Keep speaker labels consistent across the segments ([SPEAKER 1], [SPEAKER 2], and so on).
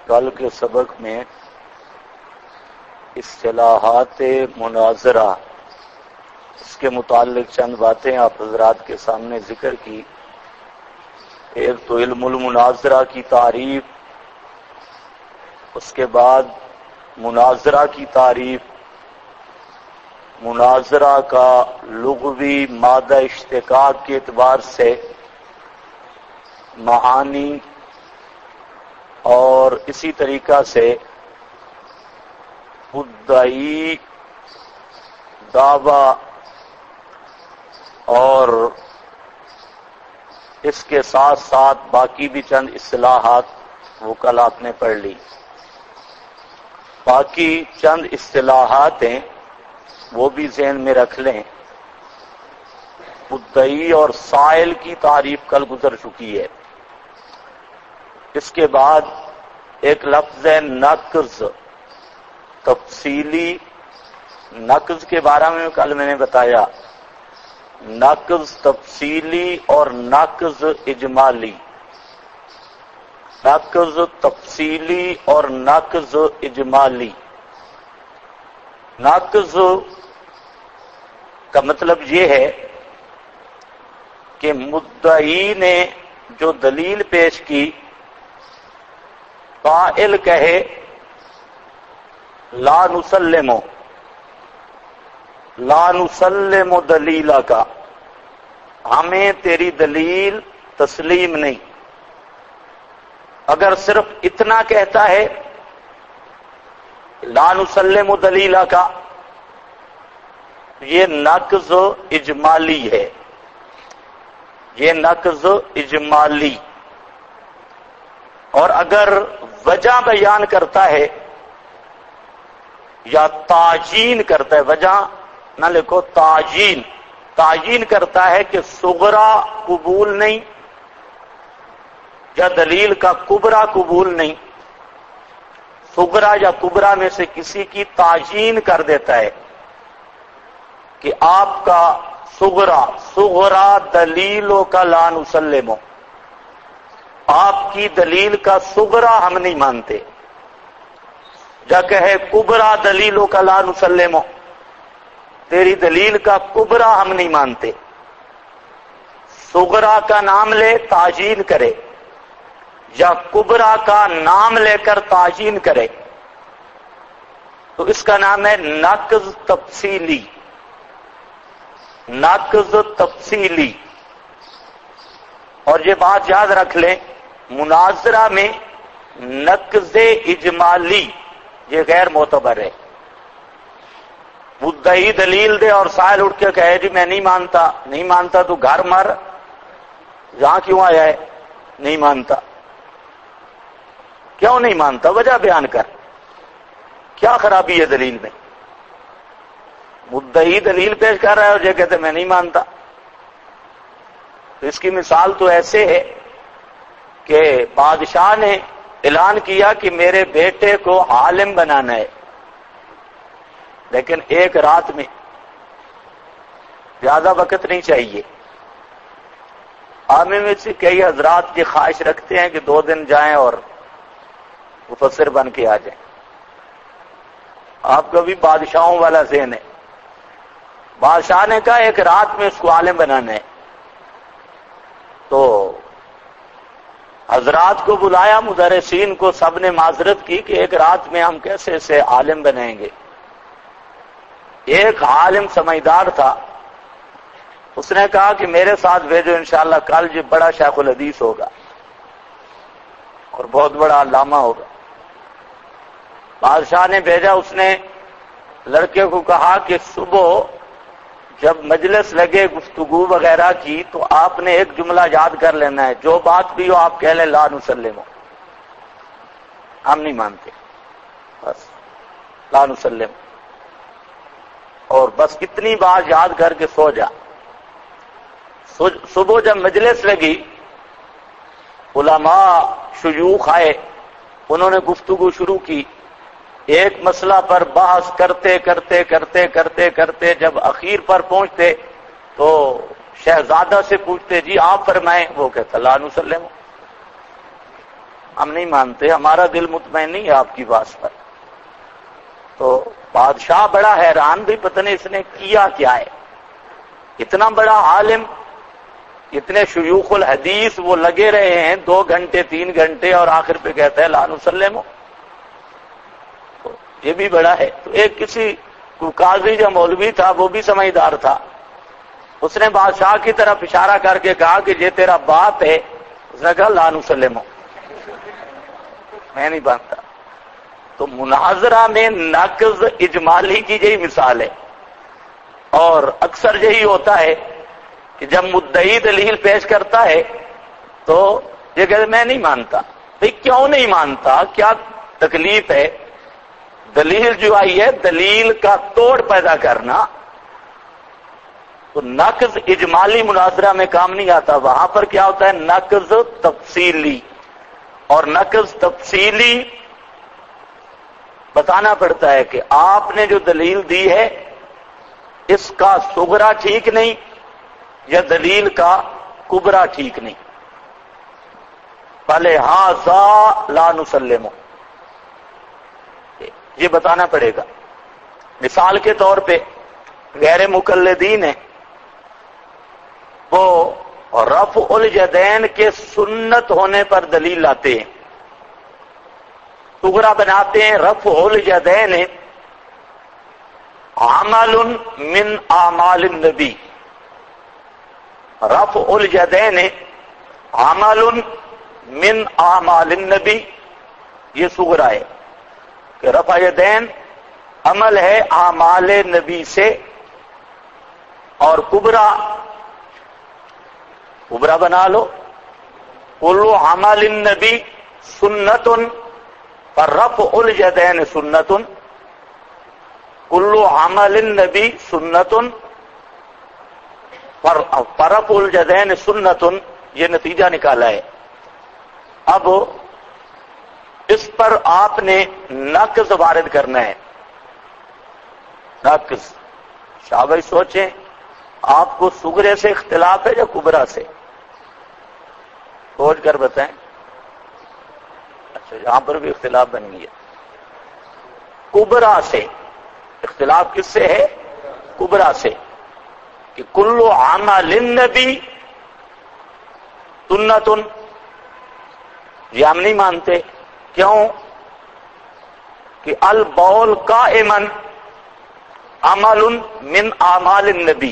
[SPEAKER 1] کل کے سبق میں اصطلاحات مناظرہ اس کے متعلق چند باتیں آپ حضرات کے سامنے ذکر کی. ایک تو علم المناظرہ کی تعریف، اس کے بعد مناظرہ کی تعریف، مناظرہ کا لغوی مادہ اشتقاق کے اعتبار سے معانی، اور اسی طریقہ سے مدعی، دعویٰ، اور اس کے ساتھ ساتھ باقی بھی چند اصطلاحات وہ کل آپ نے پڑھ لی. باقی چند اصطلاحات ہیں وہ بھی ذہن میں رکھ لیں. مدعی اور سائل کی تعریف کل گزر چکی ہے. اس کے بعد ایک لفظ ہے نقض، تفصیلی نقض کے بارے میں کل میں نے بتایا. نقض تفصیلی اور نقض اجمالی. نقض تفصیلی اور نقض اجمالی. نقض کا مطلب یہ ہے کہ مدعی نے جو دلیل پیش کی، قائل کہے لا نسلم دلیلہ کا، ہمیں تیری دلیل تسلیم نہیں. اگر صرف اتنا کہتا ہے لا نسلم دلیلہ کا، یہ نقض اجمالی ہے. یہ نقض اجمالی. اور اگر وجہ بیان کرتا ہے یا تعیین کرتا ہے، وجہ نہ لکھو، تعیین کرتا ہے کہ صغرا قبول نہیں یا دلیل کا کبرا قبول نہیں، صغرا یا کبرا میں سے کسی کی تعیین کر دیتا ہے کہ آپ کا صغرا دلیلوں کا لا نسلم، آپ کی دلیل کا صغرا ہم نہیں مانتے، یا کہے کبرا دلیلوں کا لا نسلم، تیری دلیل کا کبرا ہم نہیں مانتے. صغرا کا نام لے تعیین کرے یا کبرا کا نام لے کر تعیین کرے تو اس کا نام ہے نقض تفصیلی. نقض تفصیلی. اور یہ بات یاد رکھ لیں، مناظرہ میں نقض اجمالی یہ غیر معتبر ہے. مدعی دلیل دے اور سائل اٹھ کے کہے جی میں نہیں مانتا تو گھر مر، یہاں کیوں آیا ہے؟ نہیں مانتا. کیوں نہیں مانتا؟ وجہ بیان کر. کیا خرابی ہے دلیل میں؟ مدعی دلیل پیش کر رہا ہے اور یہ کہتے میں نہیں مانتا. تو اس کی مثال تو ایسے ہے کہ بادشاہ نے اعلان کیا کہ میرے بیٹے کو عالم بنانا ہے، لیکن ایک رات میں، زیادہ وقت نہیں چاہیے. عام میں سے کئی حضرات یہ خواہش رکھتے ہیں کہ 2 دن جائیں اور مفسر بن کے آ جائیں. آپ کا بھی بادشاہوں والا ذہن ہے. بادشاہ نے کہا ایک رات میں اس کو عالم بنانا ہے، تو حضرات کو بلایا، مدرسین کو، سب نے معذرت کی کہ ایک رات میں ہم کیسے اسے عالم بنائیں گے. ایک عالم سمجھدار تھا، اس نے کہا کہ میرے ساتھ بھیجو، انشاءاللہ کل یہ بڑا شیخ الحدیث ہوگا اور بہت بڑا علامہ ہوگا. بادشاہ نے بھیجا. اس نے لڑکے کو کہا کہ صبح جب مجلس لگے گفتگو وغیرہ کی تو آپ نے ایک جملہ یاد کر لینا ہے، جو بات بھی ہو آپ کہہ لیں لا نسلم، ہم نہیں مانتے، بس لا نسلم، اور بس اتنی بات یاد کر کے سو جا. صبح جب مجلس لگی، علماء شیوخ آئے، انہوں نے گفتگو شروع کی. ایک مسئلہ پر بحث کرتے کرتے کرتے کرتے کرتے جب اخیر پر پہنچتے تو شہزادہ سے پوچھتے جی آپ فرمائیں، وہ کہتا لا نسلم، ہم نہیں مانتے، ہمارا دل مطمئن نہیں ہے آپ کی بات پر۔ تو بادشاہ بڑا حیران بھی، پتہ نہیں اس نے کیا کیا ہے، اتنا بڑا عالم، اتنے شیوخ الحدیث وہ لگے رہے ہیں 2 گھنٹے 3 گھنٹے، اور آخر پہ کہتا ہے لا نسلمو۔ تو یہ بھی بڑا ہے۔ تو ایک کسی قاضی جو مولوی تھا وہ بھی سمجھدار تھا، اس نے بادشاہ کی طرف اشارہ کر کے کہا کہ یہ تیرا باپ ہے، اس نے کہا لا نسلمو، میں نہیں مانتا۔ تو مناظرہ میں نقض اجمالی کی یہی مثال ہے، اور اکثر یہی ہوتا ہے کہ جب مدعی دلیل پیش کرتا ہے تو یہ کہتے میں نہیں مانتا۔ بھئی کیوں نہیں مانتا؟ کیا تکلیف ہے؟ دلیل جو آئی ہے دلیل کا توڑ پیدا کرنا، تو نقض اجمالی مناظرہ میں کام نہیں آتا، وہاں پر کیا ہوتا ہے نقض تفصیلی، اور نقض تفصیلی بتانا پڑتا ہے کہ آپ نے جو دلیل دی ہے اس کا صغرا ٹھیک نہیں یا دلیل کا کبرا ٹھیک نہیں، فلہذا لا نسلمو، یہ بتانا پڑے گا۔ مثال کے طور پہ غیر مقلدین ہیں، وہ رفع الیدین کے سنت ہونے پر دلیل لاتے ہیں، صغرا بناتے ہیں رفع الیدین عمل من اعمال النبی، رفع الیدین عمل من اعمال النبی، یہ صغرا ہے کہ رفع یدین عمل ہے اعمال نبی سے، اور کبرا بنا لو کل عمل النبی سنت فرفع الیدین سنت، کل عمل النبی سنت فرفع الیدین سنت، یہ نتیجہ نکالا ہے۔ اب اس پر آپ نے نقض وارد کرنا ہے، نقض۔ شاہ بھائی سوچیں، آپ کو صغرے سے اختلاف ہے یا کبرا سے؟ سوچ کر بتائیں۔ اچھا یہاں پر بھی اختلاف بن گیا، کبرا سے اختلاف کس سے ہے؟ کبرا سے، کہ کل عمل النبی سنت، یہ ہم نہیں مانتے۔ کیوں؟ کہ البول قائما عمل من اعمال النبی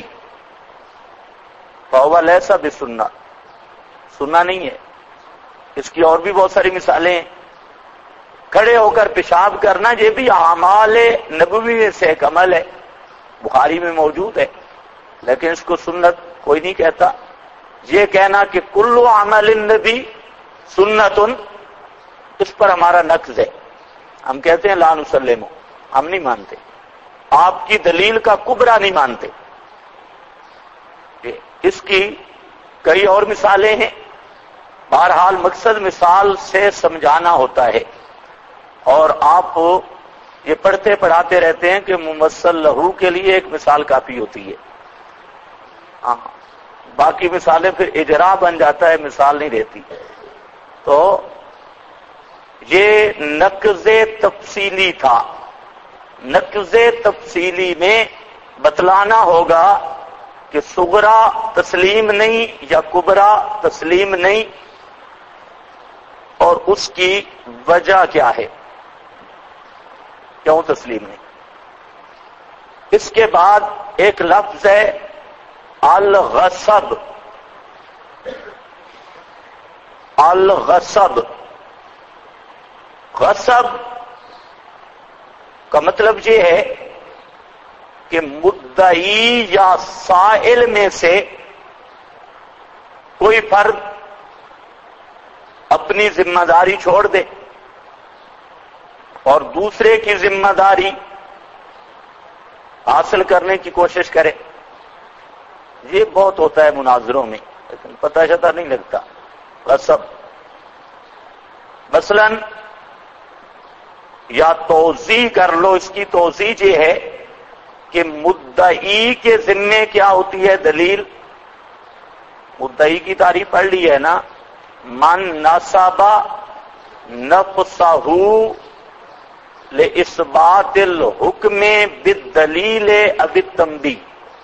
[SPEAKER 1] فهو ليس بسنہ، سننا نہیں ہے۔ اس کی اور بھی بہت ساری مثالیں ہیں، کھڑے ہو کر پیشاب کرنا یہ بھی اعمال نبوی میں سے ایک عمل ہے، بخاری میں موجود ہے، لیکن اس کو سنت کوئی نہیں کہتا۔ یہ کہنا کہ کل عمل النبی سنت، اس پر ہمارا نقض ہے، ہم کہتے ہیں لا نسلمو، ہم نہیں مانتے، آپ کی دلیل کا کبرا نہیں مانتے۔ اس کی کئی اور مثالیں ہیں، بہرحال مقصد مثال سے سمجھانا ہوتا ہے، اور آپ یہ پڑھتے پڑھاتے رہتے ہیں کہ ممثل لہو کے لیے ایک مثال کافی ہوتی ہے، باقی مثالیں پھر اجرا بن جاتا ہے، مثال نہیں رہتی۔ تو یہ نقض تفصیلی تھا، نقض تفصیلی میں بتلانا ہوگا کہ صغرا تسلیم نہیں یا کبرا تسلیم نہیں، اور اس کی وجہ کیا ہے، کیوں تسلیم نہیں۔ اس کے بعد ایک لفظ ہے الغصب، الغصب، غصب کا مطلب یہ ہے کہ مدعی یا سائل میں سے کوئی فرد اپنی ذمہ داری چھوڑ دے اور دوسرے کی ذمہ داری حاصل کرنے کی کوشش کرے۔ یہ بہت ہوتا ہے مناظروں میں، لیکن پتہ شتہ نہیں لگتا۔ غصب مثلا یا توضیح کر لو، اس کی توضیح یہ ہے کہ مدعی کے ذمے کیا ہوتی ہے دلیل، مدعی کی تعریف پڑھ لی ہے نا، من نصب نفسہ لإثبات الحکم بالدلیل اب التنبیہ.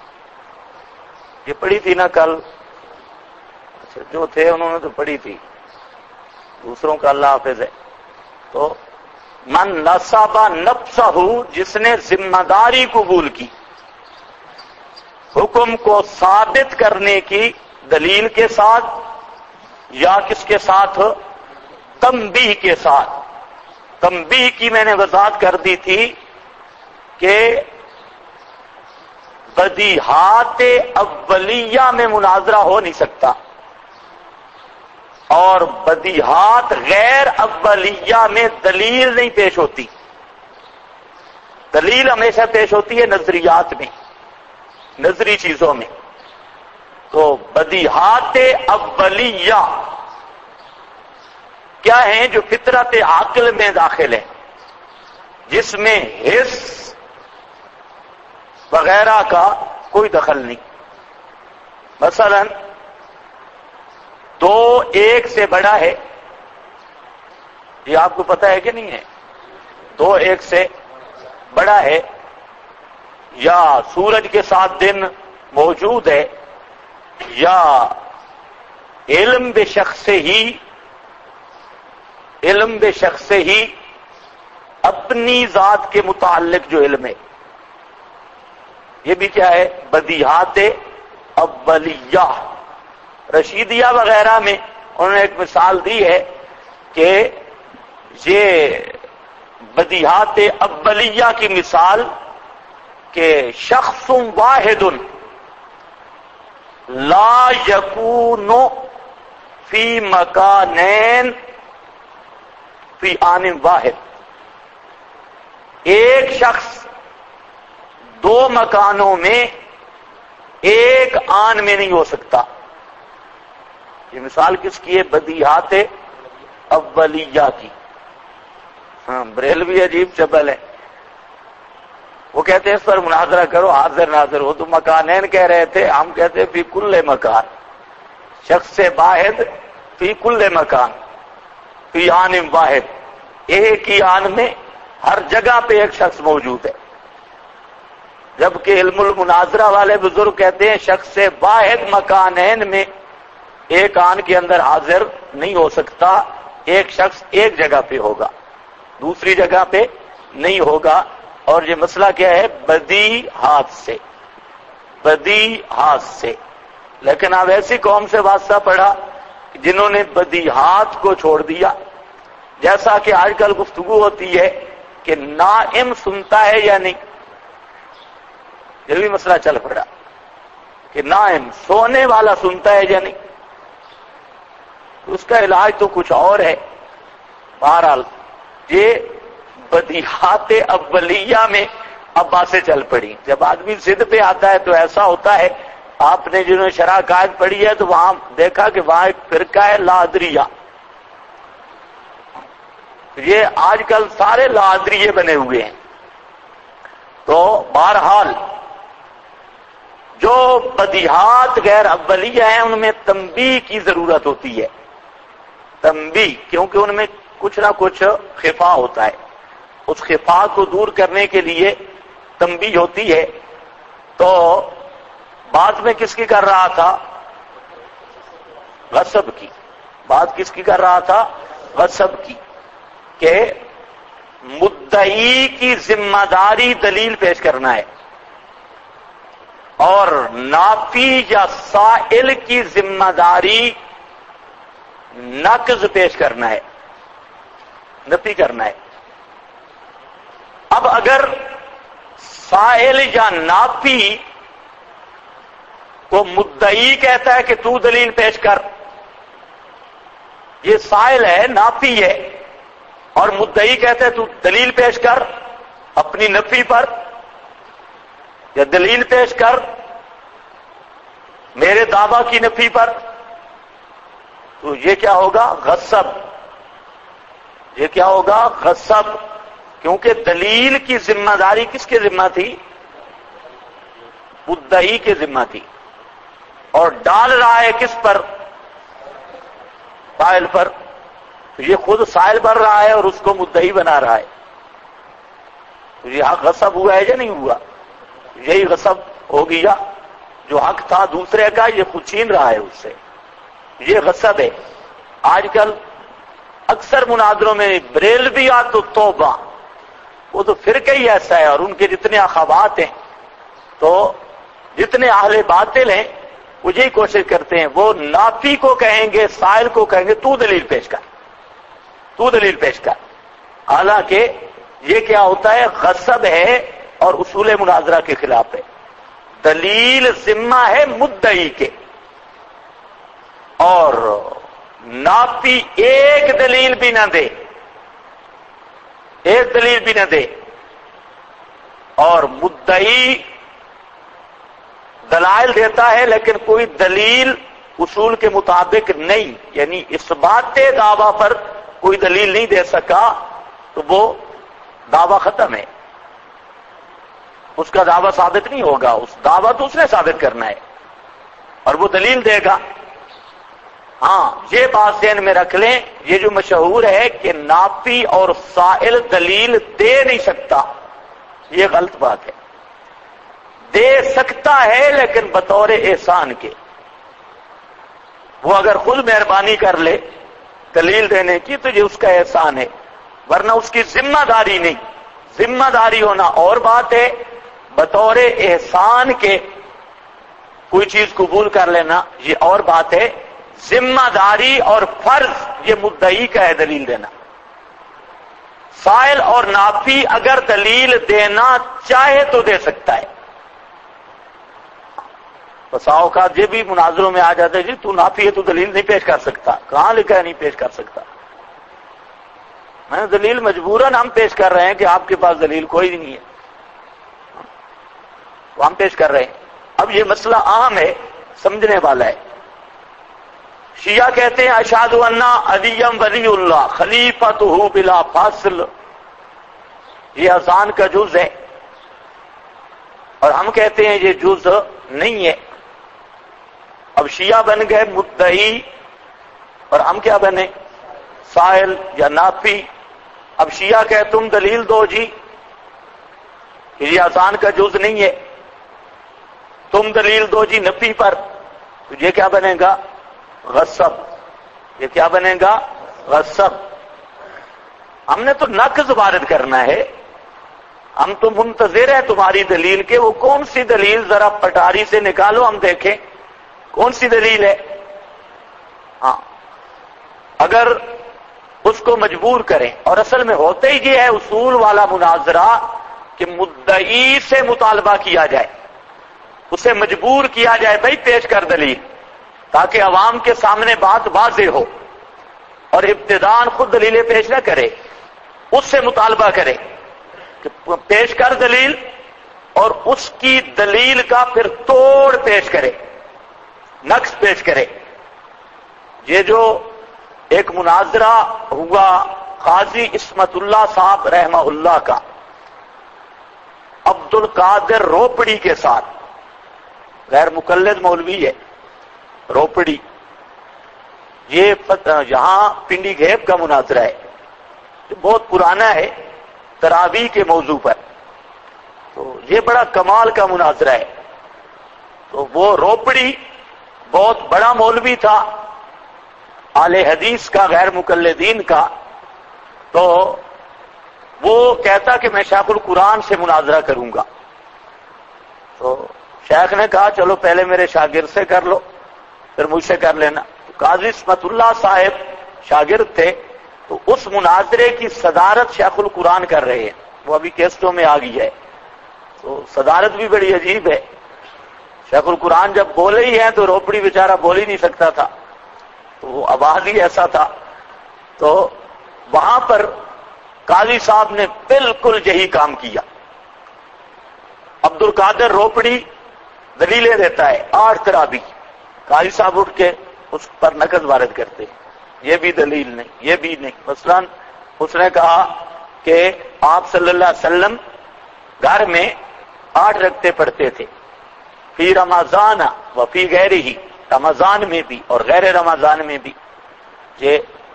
[SPEAKER 1] یہ پڑھی تھی نا کل؟ اچھا، جو تھے انہوں نے تو پڑھی تھی، دوسروں کا اللہ حافظ ہے. تو من نصب نفسہ، جس نے ذمہ داری قبول کی حکم کو ثابت کرنے کی دلیل کے ساتھ یا کس کے ساتھ؟ تنبیہ کے ساتھ. تنبیہ کی میں نے وضاحت کر دی تھی کہ بدیہات اولیہ میں مناظرہ ہو نہیں سکتا، اور بدیہات غیر اولیہ میں دلیل نہیں پیش ہوتی. دلیل ہمیشہ پیش ہوتی ہے نظریات میں، نظری چیزوں میں. تو بدیہات اولیہ کیا ہیں؟ جو فطرت عقل میں داخل ہے، جس میں حس وغیرہ کا کوئی دخل نہیں. مثلا 2 1 سے بڑا ہے، یہ آپ کو پتہ ہے کہ نہیں ہے؟ 2 1 سے بڑا ہے، یا سورج کے ساتھ دن موجود ہے، یا علم بے شخص ہی اپنی ذات کے متعلق جو علم ہے، یہ بھی کیا ہے؟ بدیہات اولیہ. رشیدیہ وغیرہ میں انہوں نے ایک مثال دی ہے کہ یہ بدیہات اولیہ کی مثال کہ شخص واحد لا یکون فی مکانین فی آن واحد. ایک شخص 2 مکانوں میں ایک آن میں نہیں ہو سکتا. یہ مثال کس کی ہے؟ بدیہات اولیہ کی. ہاں، بریلوی عجیب چبل ہے، وہ کہتے ہیں اس پر مناظرہ کرو، حاضر ناظر ہو. تو مکانین کہہ رہے تھے، ہم کہتے ہیں فی کل مکان. شخص واحد فی کل مکان فی آن واحد. ایک ہی آن میں ہر جگہ پہ ایک شخص موجود ہے. جبکہ علم المناظرہ والے بزرگ کہتے ہیں شخص واحد مکانین میں ایک آن کے اندر حاضر نہیں ہو سکتا. ایک شخص ایک جگہ پہ ہوگا، دوسری جگہ پہ نہیں ہوگا. اور یہ مسئلہ کیا ہے؟ بدیہات سے. بدیہات سے. لیکن اب ایسی قوم سے واسطہ پڑا جنہوں نے بدیہات کو چھوڑ دیا. جیسا کہ آج کل گفتگو ہوتی ہے کہ نائم سنتا ہے یا نہیں، یہ بھی مسئلہ چل پڑا کہ نائم سونے والا سنتا ہے یا نہیں. اس کا علاج تو کچھ اور ہے. بہرحال یہ بدیہات اولیہ میں اب باتیں چل پڑی. جب آدمی ضد پہ آتا ہے تو ایسا ہوتا ہے. آپ نے جنہوں نے شرح قائد پڑھی ہے تو وہاں دیکھا کہ وہاں ایک فرقہ ہے لادریہ. یہ آج کل سارے لادریے بنے ہوئے ہیں. تو بہرحال جو بدیہات غیر اولیہ ہیں ان میں تنبیہ کی ضرورت ہوتی ہے. تنبیہ، کیونکہ ان میں کچھ نہ کچھ خفا ہوتا ہے. اس خفا کو دور کرنے کے لیے تنبیہ ہوتی ہے. تو بات میں کس کی کر رہا تھا؟ غصب کی. بات کس کی کر رہا تھا؟ غصب کی. کہ مدعی کی ذمہ داری دلیل پیش کرنا ہے، اور نافی یا سائل کی ذمہ داری نقض پیش کرنا ہے، نفی کرنا ہے. اب اگر سائل یا نافی کو مدعی کہتا ہے کہ تو دلیل پیش کر، یہ سائل ہے، نافی ہے، اور مدعی کہتا ہے تو دلیل پیش کر اپنی نفی پر، یا دلیل پیش کر میرے دعویٰ کی نفی پر، تو یہ کیا ہوگا؟ غصب. یہ کیا ہوگا؟ غصب. کیونکہ دلیل کی ذمہ داری کس کے ذمہ تھی؟ مدعی کے ذمہ تھی. اور ڈال رہا ہے کس پر؟ فاعل پر. تو یہ خود سائل بن رہا ہے اور اس کو مدعی بنا رہا ہے، تو یہ حق غصب ہوا ہے یا نہیں ہوا؟ یہی غصب ہو گیا، جو حق تھا دوسرے کا یہ خود چھین رہا ہے اس سے، یہ غصب ہے۔ آج کل اکثر مناظروں میں بریلویات تو توبہ، وہ تو فرقہ ہی ایسا ہے، اور ان کے جتنے اخوات ہیں تو جتنے اہل باطل ہیں وہ یہی کوشش کرتے ہیں، وہ نافی کو کہیں گے، سائل کو کہیں گے تو دلیل پیش کر، تو دلیل پیش کر، حالانکہ یہ کیا ہوتا ہے؟ غصب ہے اور اصول مناظرہ کے خلاف ہے۔ دلیل ذمہ ہے مدعی کے، اور نافی ایک دلیل بھی نہ دے، ایک دلیل بھی نہ دے، اور مدعی دلائل دیتا ہے لیکن کوئی دلیل اصول کے مطابق نہیں، یعنی اس بات دعویٰ پر کوئی دلیل نہیں دے سکا تو وہ دعویٰ ختم ہے، اس کا دعویٰ ثابت نہیں ہوگا، اس دعویٰ تو اس نے ثابت کرنا ہے اور وہ دلیل دے گا۔ ہاں یہ بات ذہن میں رکھ لیں، یہ جو مشہور ہے کہ نافی اور سائل دلیل دے نہیں سکتا، یہ غلط بات ہے۔ دے سکتا ہے لیکن بطور احسان کے، وہ اگر خود مہربانی کر لے دلیل دینے کی تو یہ اس کا احسان ہے، ورنہ اس کی ذمہ داری نہیں۔ ذمہ داری ہونا اور بات ہے، بطور احسان کے کوئی چیز قبول کر لینا یہ اور بات ہے۔ ذمہ داری اور فرض یہ مدعی کا ہے دلیل دینا۔ سائل اور نافی اگر دلیل دینا چاہے تو دے سکتا ہے۔ بسا اوقات یہ بھی مناظروں میں آ جاتا ہے، جی تو نافی ہے تو دلیل نہیں پیش کر سکتا، کہاں لکھا ہے نہیں پیش کر سکتا؟ میں دلیل مجبوراً ہم پیش کر رہے ہیں کہ آپ کے پاس دلیل کوئی نہیں ہے، تو ہم پیش کر رہے ہیں۔ اب یہ مسئلہ عام ہے، سمجھنے والا ہے۔ شیعہ کہتے ہیں اشہد ان علی ولی اللہ خلیفۃہ بلا فاصل، یہ اذان کا جز ہے، اور ہم کہتے ہیں یہ جز نہیں ہے۔ اب شیعہ بن گئے مدعی اور ہم کیا بنے؟ سائل یا نافی۔ اب شیعہ کہ تم دلیل دو جی کہ یہ اذان کا جز نہیں ہے، تم دلیل دو جی نفی پر، تو یہ کیا بنے گا؟ غصب۔ یہ کیا بنے گا؟ غصب۔ ہم نے تو نقض وارد کرنا ہے، ہم تو منتظر ہیں تمہاری دلیل کے، وہ کون سی دلیل ذرا پٹاری سے نکالو ہم دیکھیں کون سی دلیل ہے۔ ہاں اگر اس کو مجبور کریں، اور اصل میں ہوتے ہی یہ ہے اصول والا مناظرہ کہ مدعی سے مطالبہ کیا جائے، اسے مجبور کیا جائے بھائی پیش کر دلیل، تاکہ عوام کے سامنے بات واضح ہو، اور ابتداءً خود دلیلیں پیش نہ کرے، اس سے مطالبہ کرے کہ پیش کر دلیل، اور اس کی دلیل کا پھر توڑ پیش کرے، نقص پیش کرے۔ یہ جو ایک مناظرہ ہوا قاضی عصمت اللہ صاحب رحمہ اللہ کا عبد القادر روپڑی کے ساتھ، غیر مقلد مولوی ہے روپڑی، یہ یہاں پنڈی گھیب کا مناظرہ ہے، جو بہت پرانا ہے تراویح کے موضوع پر، تو یہ بڑا کمال کا مناظرہ ہے۔ تو وہ روپڑی بہت بڑا مولوی تھا، اہل حدیث کا، غیر مقلدین کا، تو وہ کہتا کہ میں شیخ القرآن سے مناظرہ کروں گا۔ تو شیخ نے کہا چلو پہلے میرے شاگرد سے کر لو پھر مجھ سے کر لینا۔ تو قاضی عصمت اللہ صاحب شاگرد تھے، تو اس مناظرے کی صدارت شیخ القرآن کر رہے ہیں، وہ ابھی کیسٹوں میں آ گئی ہے، تو صدارت بھی بڑی عجیب ہے۔ شیخ القرآن جب بولے ہی ہیں تو روپڑی بیچارہ بول ہی نہیں سکتا تھا، تو وہ آواز ہی ایسا تھا۔ تو وہاں پر قاضی صاحب نے بالکل یہی کام کیا۔ عبد القادر روپڑی دلیلیں دیتا ہے 8 تراویح، قاضی صاحب اٹھ کے اس پر نقض وارد کرتے ہیں، یہ بھی دلیل نہیں، یہ بھی نہیں۔ مثلا اس نے کہا کہ آپ صلی اللہ علیہ وسلم گھر میں 8 رکعتیں پڑھتے تھے، فی رمضان و فی غیرہ، رمضان میں بھی اور غیر رمضان میں بھی۔ یہ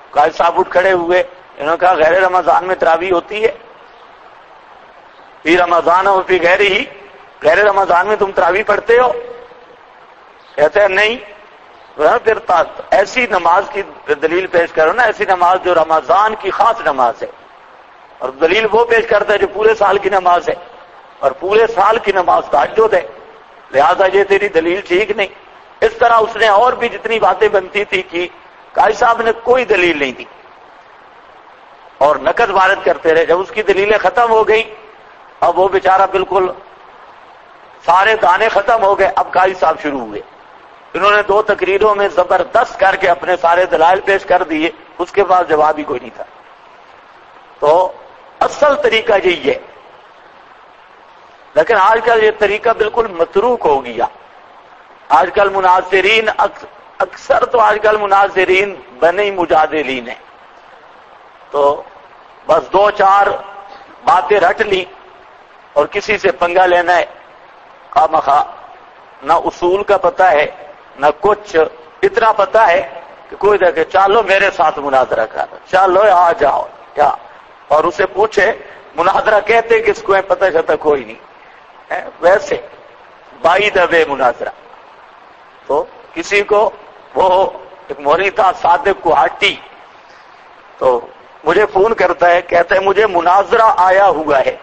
[SPEAKER 1] قائد صاحب اٹھ کھڑے ہوئے، انہوں نے کہا غیر رمضان میں تراویح ہوتی ہے؟ فی رمضان اور فی غیر ہی، غیر رمضان میں تم تراویح پڑھتے ہو؟ کہتے ہیں نہیں۔ پھر ایسی نماز کی دلیل پیش کرو نا، ایسی نماز جو رمضان کی خاص نماز ہے، اور دلیل وہ پیش کرتا ہے جو پورے سال کی نماز ہے، اور پورے سال کی نماز تہجد ہے، لہذا یہ تیری دلیل ٹھیک نہیں۔ اس طرح اس نے اور بھی جتنی باتیں بنتی تھی کی، قاضی صاحب نے کوئی دلیل نہیں دی اور نقد وارد کرتے رہے۔ جب اس کی دلیلیں ختم ہو گئی، اب وہ بیچارہ بالکل سارے دانے ختم ہو گئے، اب قاضی صاحب شروع ہوئے۔ انہوں نے 2 تقریروں میں زبردست کر کے اپنے سارے دلائل پیش کر دیے، اس کے پاس جواب ہی کوئی نہیں تھا۔ تو اصل طریقہ یہی ہے، لیکن آج کل یہ طریقہ بالکل متروک ہو گیا۔ آج کل مناظرین اکثر تو آج کل مناظرین بنے مجادلین ہیں، تو بس 2-4 باتیں رٹ لی اور کسی سے پنگا لینا ہے، خواہ نہ اصول کا پتہ ہے نہ کچھ، اتنا پتہ ہے کہ کوئی دیکھے چلو میرے ساتھ مناظرہ کر، چلو آ جاؤ کیا، اور اسے پوچھے مناظرہ کہتے کس کو ہے، پتہ چلتا کوئی نہیں ہے، ویسے بائی دا وے مناظرہ۔ تو کسی کو وہ ایک مولوی تھا صادق کوہاٹی، تو مجھے فون کرتا ہے، کہتا ہے مجھے مناظرہ آیا ہوا ہے،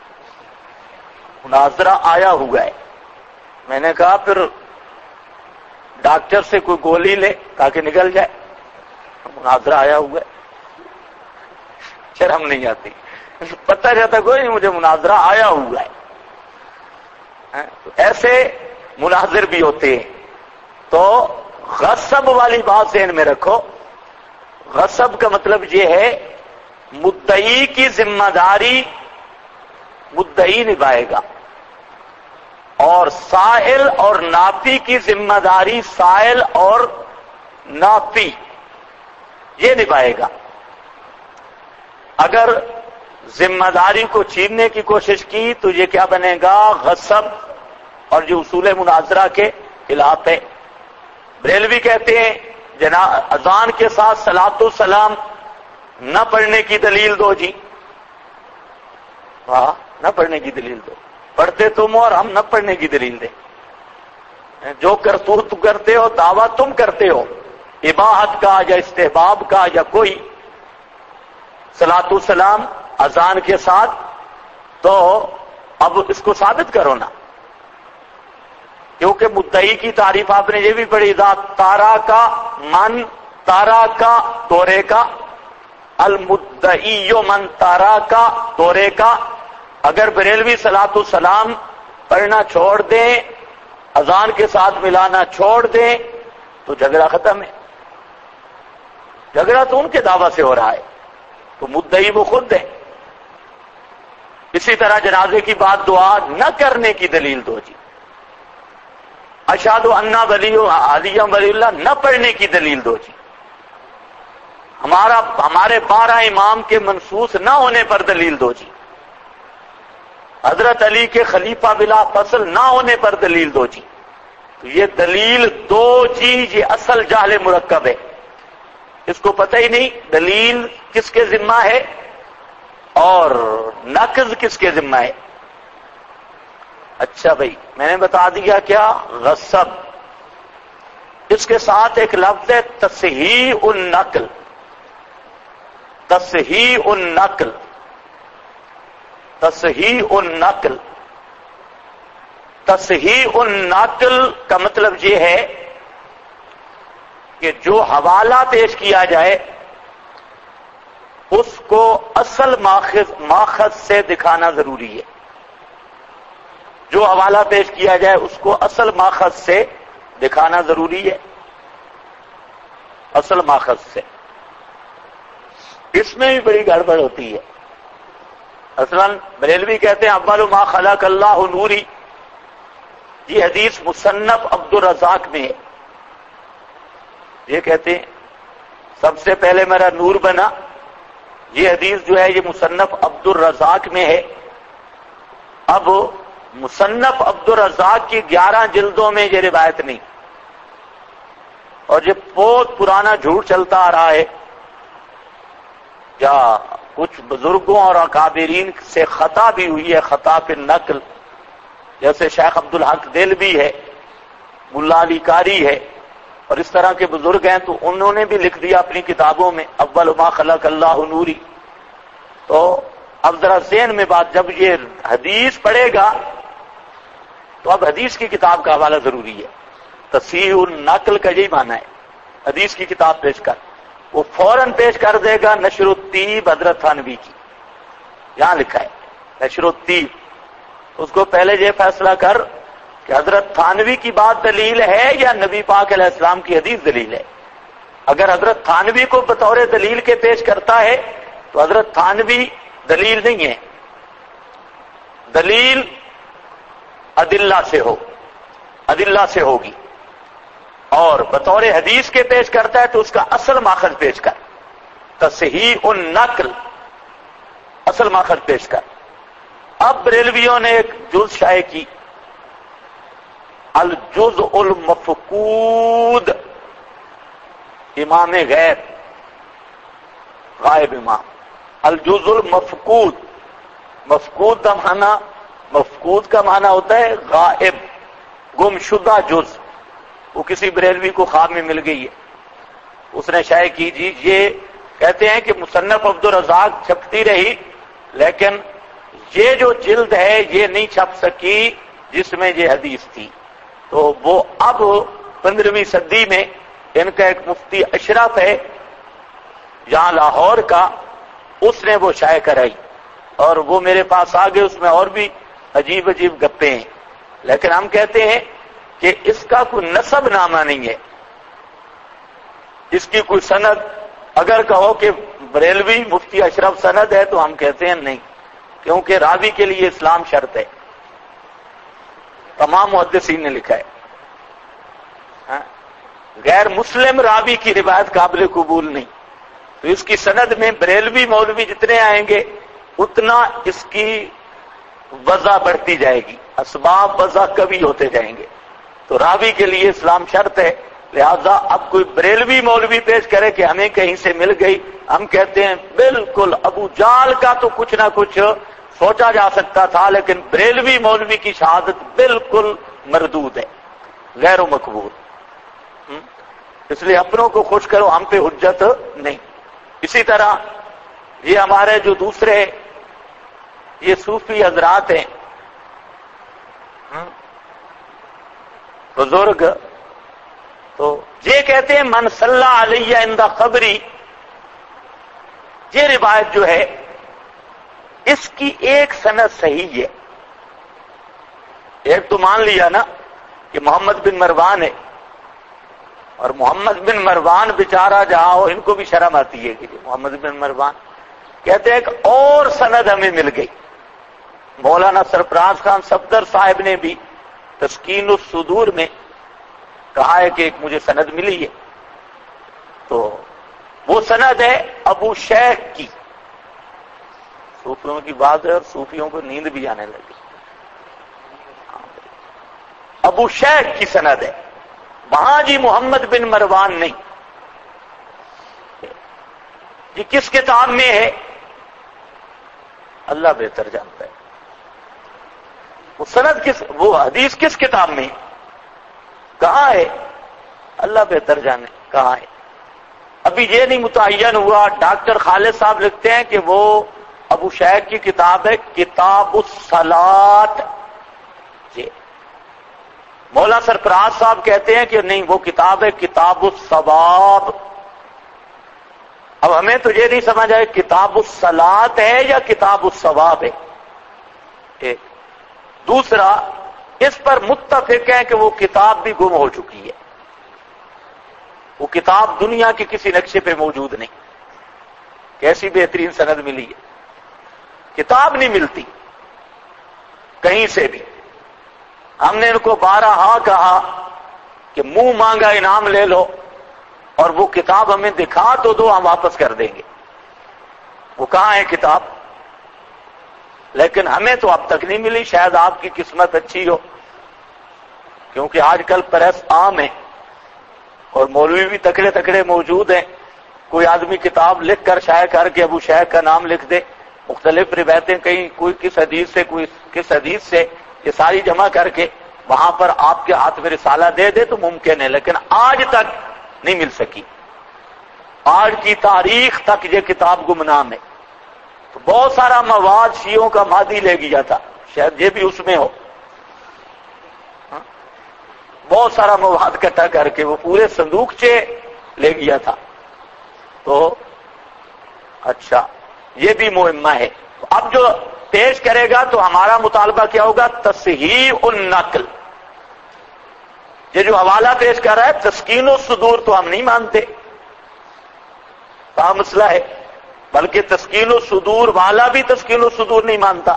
[SPEAKER 1] مناظرہ آیا ہوا ہے۔ میں نے کہا پھر ڈاکٹر سے کوئی گولی لے تاکہ نکل جائے، مناظرہ آیا ہوا ہے، شرم نہیں آتی، پتہ رہتا کوئی نہیں مجھے مناظرہ آیا ہوا ہے۔ ایسے مناظر بھی ہوتے ہیں۔ تو غصب والی بات ذہن میں رکھو، غصب کا مطلب یہ ہے مدعی کی ذمہ داری مدعی نبھائے گا، اور سائل اور نافی کی ذمہ داری سائل اور نافی یہ نبھائے گا۔ اگر ذمہ داری کو چھیننے کی کوشش کی تو یہ کیا بنے گا؟ غصب، اور جو اصول مناظرہ کے خلاف ہے۔ بریلوی کہتے ہیں اذان کے ساتھ صلاۃ السلام نہ پڑھنے کی دلیل دو جی، ہاں نہ پڑھنے کی دلیل دو، پڑھتے تم اور ہم نہ پڑھنے کی دلیل دیں۔ جو کرتوت کرتے ہو دعویٰ تم کرتے ہو اباحت کا یا استحباب کا یا کوئی صلاۃ السلام اذان کے ساتھ، تو اب اس کو ثابت کرو نا، کیونکہ مدعی کی تعریف آپ نے یہ بھی پڑھی، ذات تارا کا من تارا کا دورے کا، المدعی من تارا کا دورے کا۔ اگر بریلوی صلاۃ السلام پڑھنا چھوڑ دیں، اذان کے ساتھ ملانا چھوڑ دیں، تو جھگڑا ختم ہے۔ جھگڑا تو ان کے دعویٰ سے ہو رہا ہے، تو مدعی وہ خود ہے۔ اسی طرح جنازے کی بات دعا نہ کرنے کی دلیل دو جی، اشہد ان ولی علی ولی اللہ نہ پڑھنے کی دلیل دو جی، ہمارے 12 امام کے منصوص نہ ہونے پر دلیل دو جی، حضرت علی کے خلیفہ بلا فصل نہ ہونے پر دلیل دو جی۔ تو یہ دلیل دو جی، یہ اصل جہل مرکب ہے، اس کو پتہ ہی نہیں دلیل کس کے ذمہ ہے اور نقض کس کے ذمہ ہے۔ اچھا بھائی، میں نے بتا دیا کیا غصب، اس کے ساتھ ایک لفظ ہے تصحیح النقل، تصحیح النقل، تصحیح النقل۔ تصحیح النقل کا مطلب یہ ہے کہ جو حوالہ پیش کیا جائے اس کو اصل ماخذ سے دکھانا ضروری ہے۔ جو حوالہ پیش کیا جائے اس کو اصل ماخذ سے دکھانا ضروری ہے، اصل ماخذ سے۔ اس میں بھی بڑی گڑبڑ ہوتی ہے۔ اصلاً بریلوی کہتے ہیں اول ما خلق اللہ نوری، یہ حدیث مصنف عبد الرزاق میں ہے۔ یہ کہتے ہیں سب سے پہلے میرا نور بنا، یہ حدیث جو ہے یہ مصنف عبد الرزاق میں ہے۔ اب مصنف عبد الرزاق کی 11 جلدوں میں یہ روایت نہیں، اور یہ بہت پرانا جھوٹ چلتا آ رہا ہے یا کچھ بزرگوں اور اکابرین سے خطا بھی ہوئی ہے، خطا فی النقل، جیسے شیخ عبدالحق دہلوی ہے، ملا علی قاری ہے، اور اس طرح کے بزرگ ہیں، تو انہوں نے بھی لکھ دیا اپنی کتابوں میں اول ما خلق اللہ نوری. تو اب ذرا ذہن میں بات، جب یہ حدیث پڑھے گا تو اب حدیث کی کتاب کا حوالہ ضروری ہے. تصحیح النقل کا یہی معنی ہے، حدیث کی کتاب پیش کر. وہ فوراً پیش کر دے گا نشر الطیب حضرت تھانوی کی، یہاں لکھا ہے نشر الطیب. اس کو پہلے یہ فیصلہ کر کہ حضرت تھانوی کی بات دلیل ہے یا نبی پاک علیہ السلام کی حدیث دلیل ہے. اگر حضرت تھانوی کو بطور دلیل کے پیش کرتا ہے تو حضرت تھانوی دلیل نہیں ہے، دلیل ادلہ سے ہوگی. اور بطور حدیث کے پیش کرتا ہے تو اس کا اصل ماخذ پیش کر، تصحیح النقل، اصل ماخذ پیش کر. اب بریلویوں نے ایک جز شائع کی، الجزء المفقود، امام غائب امام، الجزء المفقود. مفقود کا معنی ہوتا ہے غائب، گمشدہ جز. وہ کسی بریلوی کو خواب میں مل گئی ہے، اس نے شائع کی. جی یہ کہتے ہیں کہ مصنف عبدالرزاق چھپتی رہی، لیکن یہ جو جلد ہے یہ نہیں چھپ سکی جس میں یہ حدیث تھی. تو وہ اب 15ویں صدی میں ان کا ایک مفتی اشرف ہے یہاں لاہور کا، اس نے وہ شائع کرائی اور وہ میرے پاس آ گئے. اس میں اور بھی عجیب گپیں ہیں، لیکن ہم کہتے ہیں کہ اس کا کوئی نسب نامہ نہیں ہے، اس کی کوئی سند. اگر کہو کہ بریلوی مفتی اشرف سند ہے تو ہم کہتے ہیں نہیں، کیونکہ راوی کے لیے اسلام شرط ہے. تمام محدثین نے لکھا ہے غیر مسلم راوی کی روایت قابل قبول نہیں. تو اس کی سند میں بریلوی مولوی جتنے آئیں گے اتنا اس کی وضع بڑھتی جائے گی، اسباب وضع کبھی ہوتے جائیں گے. تو راوی کے لیے اسلام شرط ہے. لہذا اب کوئی بریلوی مولوی پیش کرے کہ ہمیں کہیں سے مل گئی، ہم کہتے ہیں بالکل ابو جال کا تو کچھ نہ کچھ سوچا جا سکتا تھا، لیکن بریلوی مولوی کی شہادت بالکل مردود ہے، غیر مقبول. اس لیے اپنوں کو خوش کرو، ہم پہ حجت نہیں. اسی طرح یہ ہمارے جو دوسرے یہ صوفی حضرات ہیں بزرگ، تو یہ کہتے ہیں من صلی علیہ عند قبری. یہ روایت جو ہے اس کی ایک سند صحیح ہے. ایک تو مان لیا نا کہ محمد بن مروان ہے، اور محمد بن مروان بیچارہ جہاں ہو ان کو بھی شرم آتی ہے کہ محمد بن مروان. کہتے ہیں کہ اور سند ہمیں مل گئی. مولانا سرفراز خان صفدر صاحب نے بھی تسکین الصدور میں کہا ہے کہ ایک مجھے سند ملی ہے. تو وہ سند ہے ابو شیخ کی. صوفیوں کی بات ہے اور صوفیوں کو نیند بھی آنے لگی. ابو شیخ کی سند ہے، وہاں جی محمد بن مروان نہیں. یہ کس کتاب میں ہے اللہ بہتر جانتا ہے. وہ سند وہ حدیث کس کتاب میں کہاں ہے اللہ بہتر جانے کہاں ہے. ابھی یہ نہیں متعین ہوا. ڈاکٹر خالد صاحب لکھتے ہیں کہ وہ ابو شیخ کی کتاب ہے کتاب الصلاۃ. جی مولا سرفراز صاحب کہتے ہیں کہ نہیں وہ کتاب ہے کتاب الثواب. اب ہمیں تو یہ نہیں سمجھ آئے کتاب الصلاۃ ہے یا کتاب الثواب ہے. دوسرا اس پر متفق ہے کہ وہ کتاب بھی گم ہو چکی ہے. وہ کتاب دنیا کے کسی نقشے پہ موجود نہیں. کیسی بہترین سند ملی ہے. کتاب نہیں ملتی کہیں سے بھی. ہم نے ان کو 12 کہا کہ منہ مانگا انعام لے لو اور وہ کتاب ہمیں دکھا تو دو، ہم واپس کر دیں گے. وہ کہاں ہے کتاب؟ لیکن ہمیں تو اب تک نہیں ملی. شاید آپ کی قسمت اچھی ہو، کیونکہ آج کل پریس عام ہے اور مولوی بھی تکڑے تکڑے موجود ہیں. کوئی آدمی کتاب لکھ کر شائع کر کے ابو شیخ کا نام لکھ دے، مختلف روایتیں کہیں کوئی کس حدیث سے کوئی کس حدیث سے، یہ ساری جمع کر کے وہاں پر آپ کے ہاتھ میں رسالہ دے دے تو ممکن ہے، لیکن آج تک نہیں مل سکی، آج کی تاریخ تک یہ کتاب گمنام ہے۔ تو بہت سارا مواد شیعوں کا مادی لے گیا تھا، شاید یہ بھی اس میں ہو، بہت سارا مواد اکٹھا کر کے وہ پورے صندوقچے لے گیا تھا۔ تو اچھا یہ بھی مہمہ ہے۔ اب جو پیش کرے گا تو ہمارا مطالبہ کیا ہوگا؟ تصحیح النقل۔ یہ جو حوالہ پیش کر رہا ہے تسکین الصدور تو ہم نہیں مانتے، کیا مسئلہ ہے؟ بلکہ تسکین الصدور والا بھی تسکین الصدور نہیں مانتا،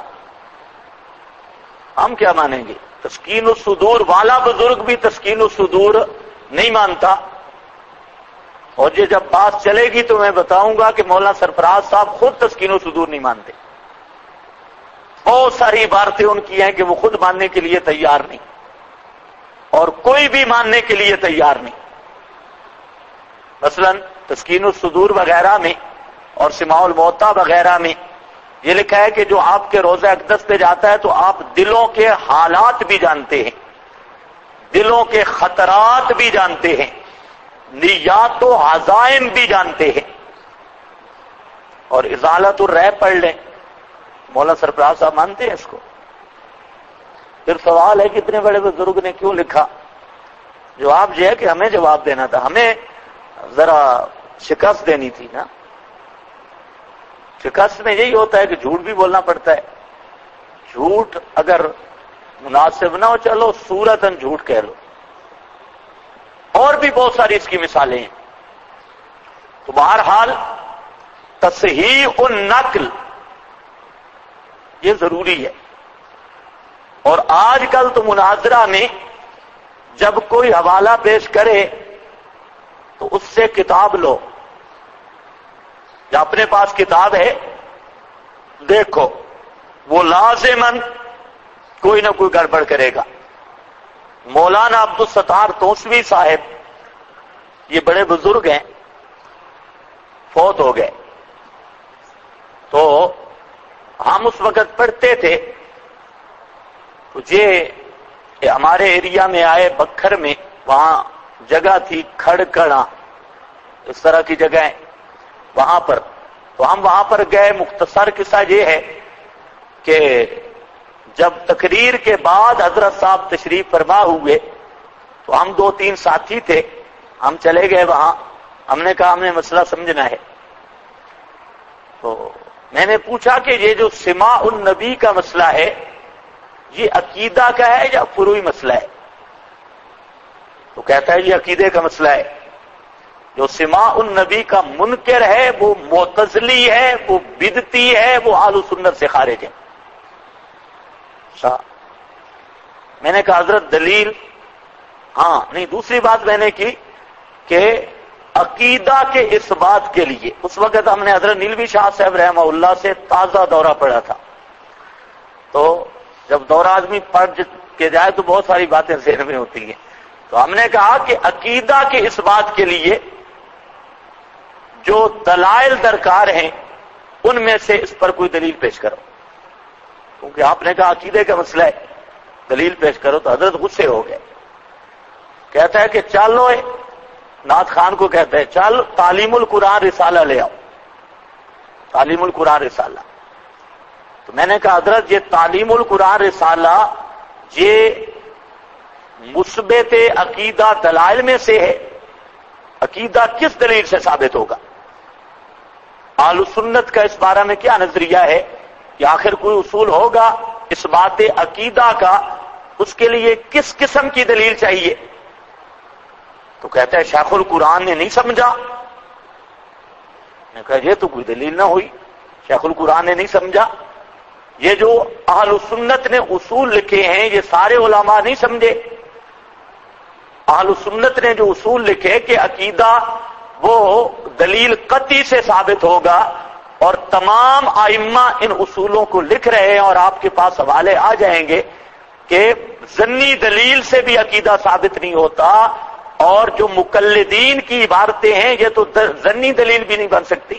[SPEAKER 1] ہم کیا مانیں گے؟ تسکین الصدور والا بزرگ بھی تسکین الصدور نہیں مانتا۔ اور یہ جب بات چلے گی تو میں بتاؤں گا کہ مولانا سرفراز صاحب خود تسکین الصدور نہیں مانتے، بہت ساری عبارتیں ان کی ہیں کہ وہ خود ماننے کے لیے تیار نہیں، اور کوئی بھی ماننے کے لیے تیار نہیں۔ مثلا تسکین الصدور وغیرہ میں اور سماع الموطا وغیرہ میں یہ لکھا ہے کہ جو آپ کے روضہ اقدس پہ جاتا ہے تو آپ دلوں کے حالات بھی جانتے ہیں، دلوں کے خطرات بھی جانتے ہیں، نیات و عزائم بھی جانتے ہیں۔ اور ازالت الریب پڑھ لیں، مولانا سرفراز صاحب مانتے ہیں اس کو؟ پھر سوال ہے کہ اتنے بڑے بزرگ نے کیوں لکھا؟ جواب یہ ہے کہ ہمیں جواب دینا تھا، ہمیں ذرا شکست دینی تھی نا۔ شکست میں یہی ہوتا ہے کہ جھوٹ بھی بولنا پڑتا ہے، جھوٹ اگر مناسب نہ ہو چلو صورتاً جھوٹ کہہ لو، اور بھی بہت ساری اس کی مثالیں ہیں۔ تو بہرحال تصحیح النقل یہ ضروری ہے۔ اور آج کل تو مناظرہ میں جب کوئی حوالہ پیش کرے تو اس سے کتاب لو، یا اپنے پاس کتاب ہے دیکھو، وہ لازماً کوئی نہ کوئی گڑبڑ کرے گا۔ مولانا عبدالستار توسوی صاحب یہ بڑے بزرگ ہیں، فوت ہو گئے، تو ہم اس وقت پڑھتے تھے تو یہ ہمارے ایریا میں آئے بکھر میں، وہاں جگہ تھی کھڑکڑا، اس طرح کی جگہیں وہاں پر، تو ہم وہاں پر گئے۔ مختصر قصہ یہ ہے کہ جب تقریر کے بعد حضرت صاحب تشریف فرما ہوئے تو ہم 2-3 ساتھی تھے، ہم چلے گئے وہاں، ہم نے کہا ہمیں مسئلہ سمجھنا ہے۔ تو میں نے پوچھا کہ یہ جو سماع النبی کا مسئلہ ہے یہ عقیدہ کا ہے یا فروعی مسئلہ ہے؟ تو کہتا ہے یہ عقیدے کا مسئلہ ہے، جو سماع النبی کا منکر ہے وہ معتزلی ہے، وہ بدعتی ہے، وہ اہل سنت سے خارج ہے۔ میں نے کہا حضرت دلیل؟ ہاں نہیں، دوسری بات میں نے کی کہ عقیدہ کے اس بات کے لیے اس وقت ہم نے حضرت نیلوی شاہ صاحب رحمہ اللہ سے تازہ دورہ پڑھا تھا، تو جب دورہ آدمی پڑھ کے جائے تو بہت ساری باتیں ذہن میں ہوتی ہیں، تو ہم نے کہا کہ عقیدہ کے اس بات کے لیے جو دلائل درکار ہیں ان میں سے اس پر کوئی دلیل پیش کرو، کیونکہ آپ نے کہا عقیدے کا مسئلہ ہے، دلیل پیش کرو۔ تو حضرت غصے ہو گئے، کہتا ہے کہ چلو، نعت خان کو کہتا ہے چل تعلیم القرآن رسالہ لے آؤ، تعلیم القرآن رسالہ۔ تو میں نے کہا حضرت یہ تعلیم القرآن رسالہ یہ مثبت عقیدہ دلائل میں سے ہے، عقیدہ کس دلیل سے ثابت ہوگا؟ اہل سنت کا اس بارے میں کیا نظریہ ہے کہ آخر کوئی اصول ہوگا اس بات عقیدہ کا، اس کے لیے کس قسم کی دلیل چاہیے؟ تو کہتا ہے شیخ القرآن نے نہیں سمجھا۔ میں کہا یہ تو کوئی دلیل نہ ہوئی، شیخ القرآن نے نہیں سمجھا، یہ جو اہل سنت نے اصول لکھے ہیں یہ سارے علماء نہیں سمجھے۔ اہل سنت نے جو اصول لکھے کہ عقیدہ وہ دلیل قطعی سے ثابت ہوگا، اور تمام ائمہ ان اصولوں کو لکھ رہے ہیں، اور آپ کے پاس حوالے آ جائیں گے کہ ظنی دلیل سے بھی عقیدہ ثابت نہیں ہوتا، اور جو مقلدین کی عبارتیں ہیں یہ تو ظنی دلیل بھی نہیں بن سکتی،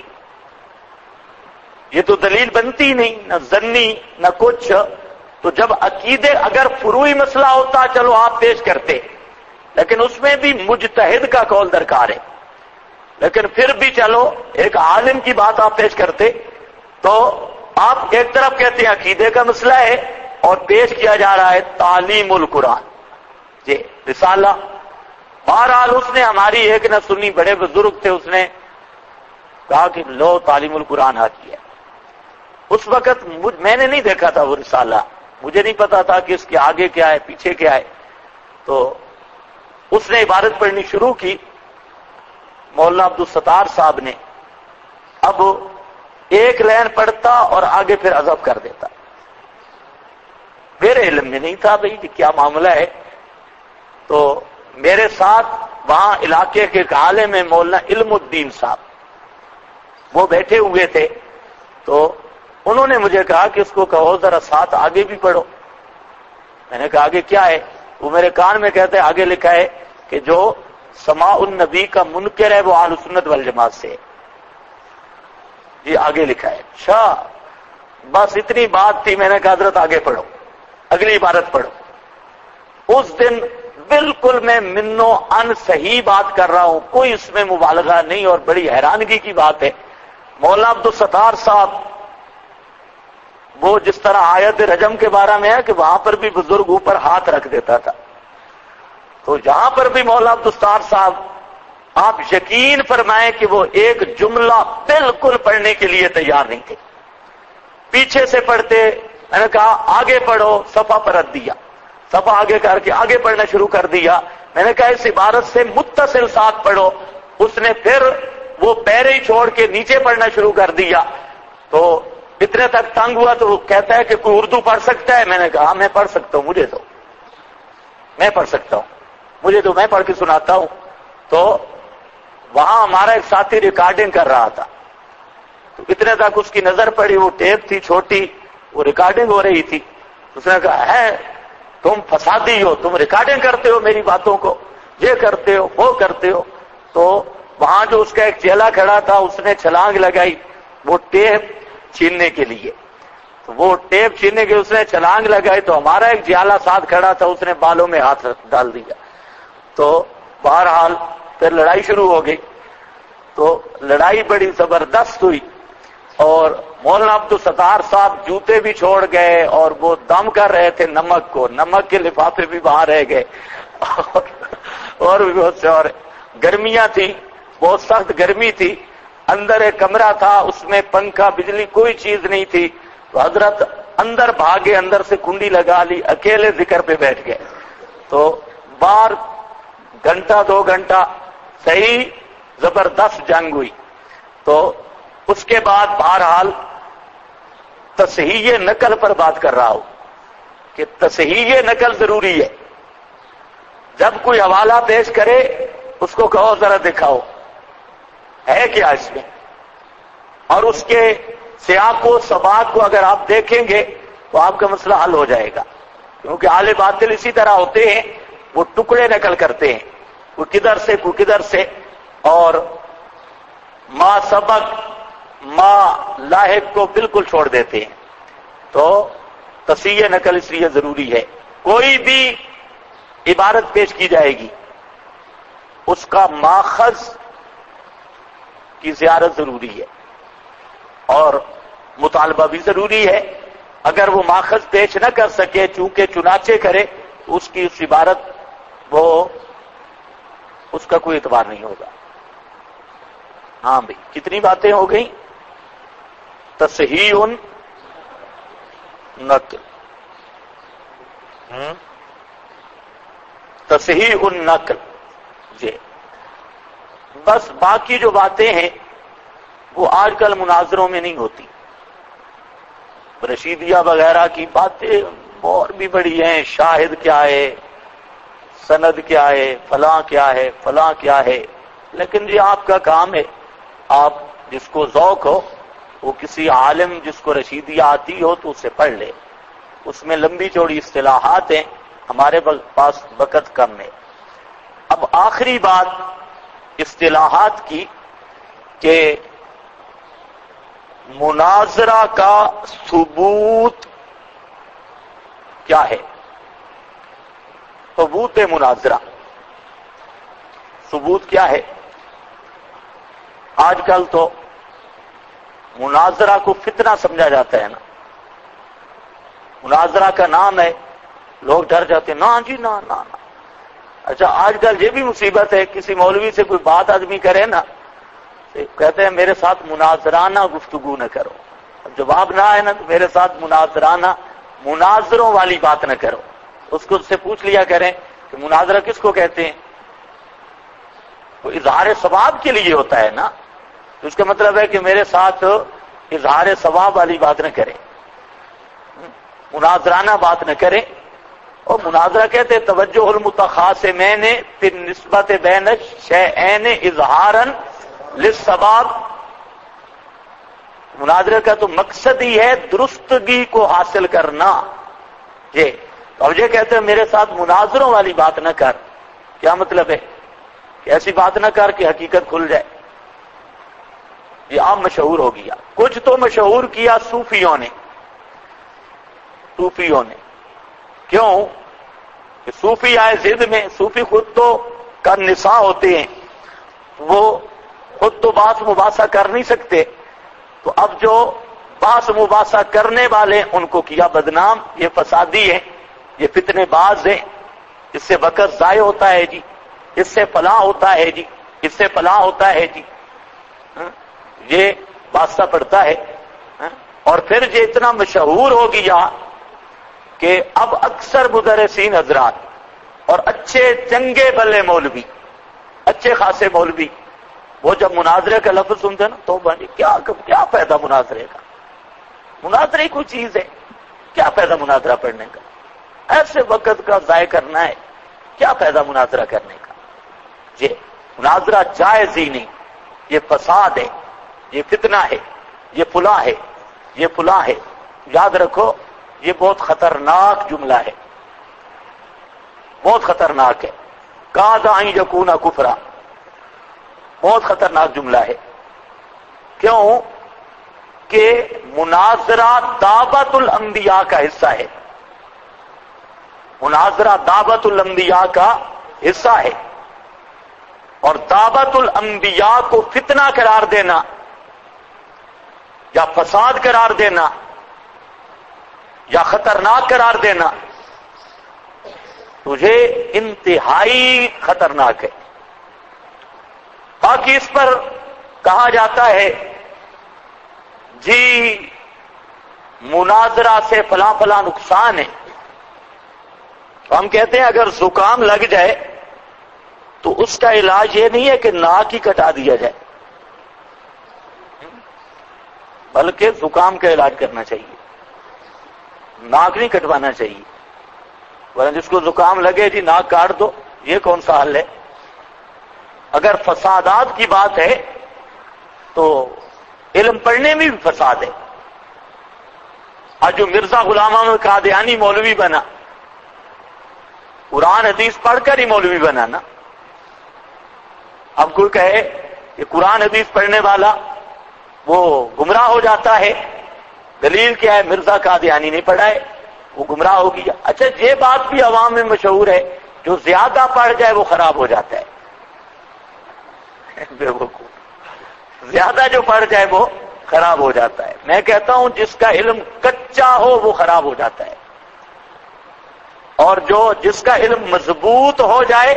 [SPEAKER 1] یہ تو دلیل بنتی نہیں، نہ ظنی نہ کچھ. تو جب عقیدے اگر فروعی مسئلہ ہوتا چلو آپ پیش کرتے، لیکن اس میں بھی مجتہد کا قول درکار ہے. لیکن پھر بھی چلو ایک عالم کی بات آپ پیش کرتے، تو آپ ایک طرف کہتے ہیں عقیدے کا مسئلہ ہے اور پیش کیا جا رہا ہے تعلیم القرآن. جی رسالہ. بہرحال اس نے ہماری ایک نہ سنی، بڑے بزرگ تھے، اس نے کہا کہ لو تعلیم القرآن آتی ہے. اس وقت میں نے نہیں دیکھا تھا وہ رسالہ، مجھے نہیں پتا تھا کہ اس کے آگے کیا ہے پیچھے کیا ہے. تو اس نے عبارت پڑھنی شروع کی مولانا عبدالستار صاحب نے. اب ایک لائن پڑھتا اور آگے پھر عزب کر دیتا. میرے علم میں نہیں تھا بھئی کہ کیا معاملہ ہے. تو میرے ساتھ وہاں علاقے کے ایک عالم ہے مولانا علم الدین صاحب، وہ بیٹھے ہوئے تھے. تو انہوں نے مجھے کہا کہ اس کو کہو ذرا ساتھ آگے بھی پڑھو. میں نے کہا آگے کیا ہے؟ وہ میرے کان میں کہتے ہیں آگے لکھا ہے کہ جو سماع النبی کا منکر ہے وہ اہل سنت والجماعت سے ہے. یہ آگے لکھا ہے. اچھا بس اتنی بات تھی. میں نے کہا حضرت آگے پڑھو، اگلی عبارت پڑھو. اس دن بالکل میں منو ان صحیح بات کر رہا ہوں، کوئی اس میں مبالغہ نہیں. اور بڑی حیرانگی کی بات ہے مولانا عبدالستار صاحب، وہ جس طرح آیت رجم کے بارے میں ہے کہ وہاں پر بھی بزرگ اوپر ہاتھ رکھ دیتا تھا، تو یہاں پر بھی مولانا عبدالستار صاحب آپ یقین فرمائیں کہ وہ ایک جملہ بالکل پڑھنے کے لیے تیار نہیں تھے. پیچھے سے پڑھتے. میں نے کہا آگے پڑھو، صفحہ پر رکھ دیا، صفحہ آگے کر کے آگے پڑھنا شروع کر دیا. میں نے کہا اس عبارت سے متصل ساتھ پڑھو. اس نے پھر وہ پیرے ہی چھوڑ کے نیچے پڑھنا شروع کر دیا. تو اتنے تک تنگ ہوا تو وہ کہتا ہے کہ کوئی اردو پڑھ سکتا ہے؟ میں نے کہا میں پڑھ سکتا ہوں، مجھے تو میں پڑھ سکتا ہوں، مجھے تو میں پڑھ کے سناتا ہوں. تو وہاں ہمارا ایک ساتھی ریکارڈنگ کر رہا تھا، تو اتنے تک اس کی نظر پڑی، وہ ٹیپ تھی چھوٹی، وہ ریکارڈنگ ہو رہی تھی. اس نے کہا ہے تم فسادی ہو، تم ریکارڈنگ کرتے ہو میری باتوں کو، یہ کرتے ہو وہ کرتے ہو. تو وہاں جو اس کا ایک چیلا کھڑا تھا اس نے چھلانگ لگائی وہ ٹیپ چھیننے کے لیے. تو وہ ٹیپ چھیننے کے اس نے چھلانگ لگائی تو ہمارا ایک جیالا ساتھ کھڑا تھا، اس نے بالوں میں ہاتھ ڈال دیا. تو بہرحال پھر لڑائی شروع ہو گئی. تو لڑائی بڑی زبردست ہوئی اور مولانا عبدالستار صاحب جوتے بھی چھوڑ گئے اور وہ دم کر رہے تھے نمک کو، نمک کے لفافے بھی وہاں رہ گئے اور بھی بہت سے. اور گرمیاں تھیں، بہت سخت گرمی تھی. اندر ایک کمرہ تھا، اس میں پنکھا بجلی کوئی چیز نہیں تھی. تو حضرت اندر بھاگے، اندر سے کنڈی لگا لی، اکیلے ذکر پہ بیٹھ گئے. تو بار گھنٹہ 2 گھنٹہ صحیح زبردست جنگ ہوئی. تو اس کے بعد بہرحال تصحیح نقل پر بات کر رہا ہوں کہ تصحیح نقل ضروری ہے. جب کوئی حوالہ پیش کرے اس کو کہو ذرا دکھاؤ ہے کیا اس میں، اور اس کے سیاق و سباق کو اگر آپ دیکھیں گے تو آپ کا مسئلہ حل ہو جائے گا. کیونکہ اہل باطل اسی طرح ہوتے ہیں، وہ ٹکڑے نقل کرتے ہیں، کوئی کدھر سے کوئی کدھر سے، اور ما سبق ما لاحق کو بالکل چھوڑ دیتے ہیں. تو تصحیح نقل اس لیے ضروری ہے. کوئی بھی عبارت پیش کی جائے گی اس کا ماخذ کی زیارت ضروری ہے اور مطالبہ بھی ضروری ہے. اگر وہ ماخذ پیش نہ کر سکے چونکہ چنانچہ کرے تو اس کی اس عبارت وہ اس کا کوئی اعتبار نہیں ہوگا. ہاں بھائی کتنی باتیں ہو گئیں؟ تصحیح نقل، تصحیح النقل. جی بس باقی جو باتیں ہیں وہ آج کل مناظروں میں نہیں ہوتی. رشیدیہ وغیرہ کی باتیں اور بھی بڑی ہیں، شاہد کیا ہے، سند کیا ہے، فلاں کیا ہے، فلاں کیا ہے. لیکن یہ آپ کا کام ہے، آپ جس کو ذوق ہو وہ کسی عالم جس کو رشیدیہ آتی ہو تو اسے پڑھ لے. اس میں لمبی چوڑی اصطلاحات ہیں، ہمارے پاس وقت کم ہے. اب آخری بات اصطلاحات کی کہ مناظرہ کا ثبوت کیا ہے؟ ثبوت مناظرہ، ثبوت کیا ہے؟ آج کل تو مناظرہ کو فتنہ سمجھا جاتا ہے نا، مناظرہ کا نام ہے، لوگ ڈر جاتے ہیں، نا جی نا نا نا۔ اچھا آج کل یہ بھی مصیبت ہے، کسی مولوی سے کوئی بات آدمی کرے نا، کہتے ہیں میرے ساتھ مناظرانہ گفتگو نہ کرو، اب جواب نہ آئے نا تو میرے ساتھ مناظرانہ، مناظروں والی بات نہ کرو۔ اس کو سے پوچھ لیا کریں کہ مناظرہ کس کو کہتے ہیں؟ وہ اظہار ثواب کے لیے ہوتا ہے نا، تو اس کا مطلب ہے کہ میرے ساتھ اظہار ثواب والی بات نہ کریں، مناظرانہ بات نہ کریں۔ اور مناظرہ کہتے ہیں توجہ المتخاصمین فی النسبت بین الشیئین اظہارا للثواب۔ مناظرہ کا تو مقصد ہی ہے درستگی کو حاصل کرنا۔ یہ اب یہ کہتے ہیں میرے ساتھ مناظروں والی بات نہ کر، کیا مطلب ہے؟ کہ ایسی بات نہ کر کہ حقیقت کھل جائے۔ یہ عام مشہور ہو گیا، کچھ تو مشہور کیا صوفیوں نے، صوفیوں نے۔ کیوں کہ صوفی آئے ضد میں، صوفی خود تو کر نساء ہوتے ہیں، وہ خود تو بحث مباحثہ کر نہیں سکتے، تو اب جو بحث مباحثہ کرنے والے ان کو کیا بدنام، یہ فسادی ہے، یہ فتنے باز ہیں، اس سے وقت ضائع ہوتا ہے جی، اس سے فلاح ہوتا ہے جی، اس سے فلاح ہوتا ہے جی، یہ واسطہ پڑتا ہے۔ اور پھر یہ اتنا مشہور ہو گیا کہ اب اکثر مدرسین حضرات اور اچھے چنگے بلے مولوی، اچھے خاصے مولوی، وہ جب مناظرے کا لفظ سنتے ہیں نا تو بھائی کیا فائدہ مناظرے کا؟ مناظرے کوئی چیز ہے؟ کیا فائدہ مناظرہ پڑھنے کا؟ ایسے وقت کا ضائع کرنا ہے، کیا فائدہ مناظرہ کرنے کا؟ یہ مناظرہ جائز ہی نہیں، یہ فساد ہے، یہ فتنہ ہے، یہ فلاں ہے، یہ فلاں ہے۔ یاد رکھو یہ بہت خطرناک جملہ ہے، بہت خطرناک ہے، کاد ان یکون کفرا، بہت خطرناک جملہ ہے۔ کیوں کہ مناظرہ دعوت الانبیاء کا حصہ ہے، مناظرہ دعوت الانبیاء کا حصہ ہے، اور دعوت الانبیاء کو فتنہ قرار دینا یا فساد قرار دینا یا خطرناک قرار دینا تجھے انتہائی خطرناک ہے۔ باقی اس پر کہا جاتا ہے جی مناظرہ سے فلاں فلاں نقصان ہے، تو ہم کہتے ہیں اگر زکام لگ جائے تو اس کا علاج یہ نہیں ہے کہ ناک ہی کٹا دیا جائے، بلکہ زکام کا علاج کرنا چاہیے، ناک نہیں کٹوانا چاہیے۔ ورنہ جس کو زکام لگے جی ناک کاٹ دو، یہ کون سا حل ہے؟ اگر فسادات کی بات ہے تو علم پڑھنے میں بھی فساد ہے۔ آج جو مرزا غلام احمد قادیانی مولوی بنا، قرآن حدیث پڑھ کر ہی مولوی بنا نا۔ اب کوئی کہے کہ قرآن حدیث پڑھنے والا وہ گمراہ ہو جاتا ہے، دلیل کیا ہے؟ مرزا قادیانی نے پڑھا ہے، وہ گمراہ ہو گیا۔ اچھا یہ بات بھی عوام میں مشہور ہے، جو زیادہ پڑھ جائے وہ خراب ہو جاتا ہے، بے وقوف، زیادہ جو پڑھ جائے وہ خراب ہو جاتا ہے۔ میں کہتا ہوں جس کا علم کچا ہو وہ خراب ہو جاتا ہے، اور جس کا علم مضبوط ہو جائے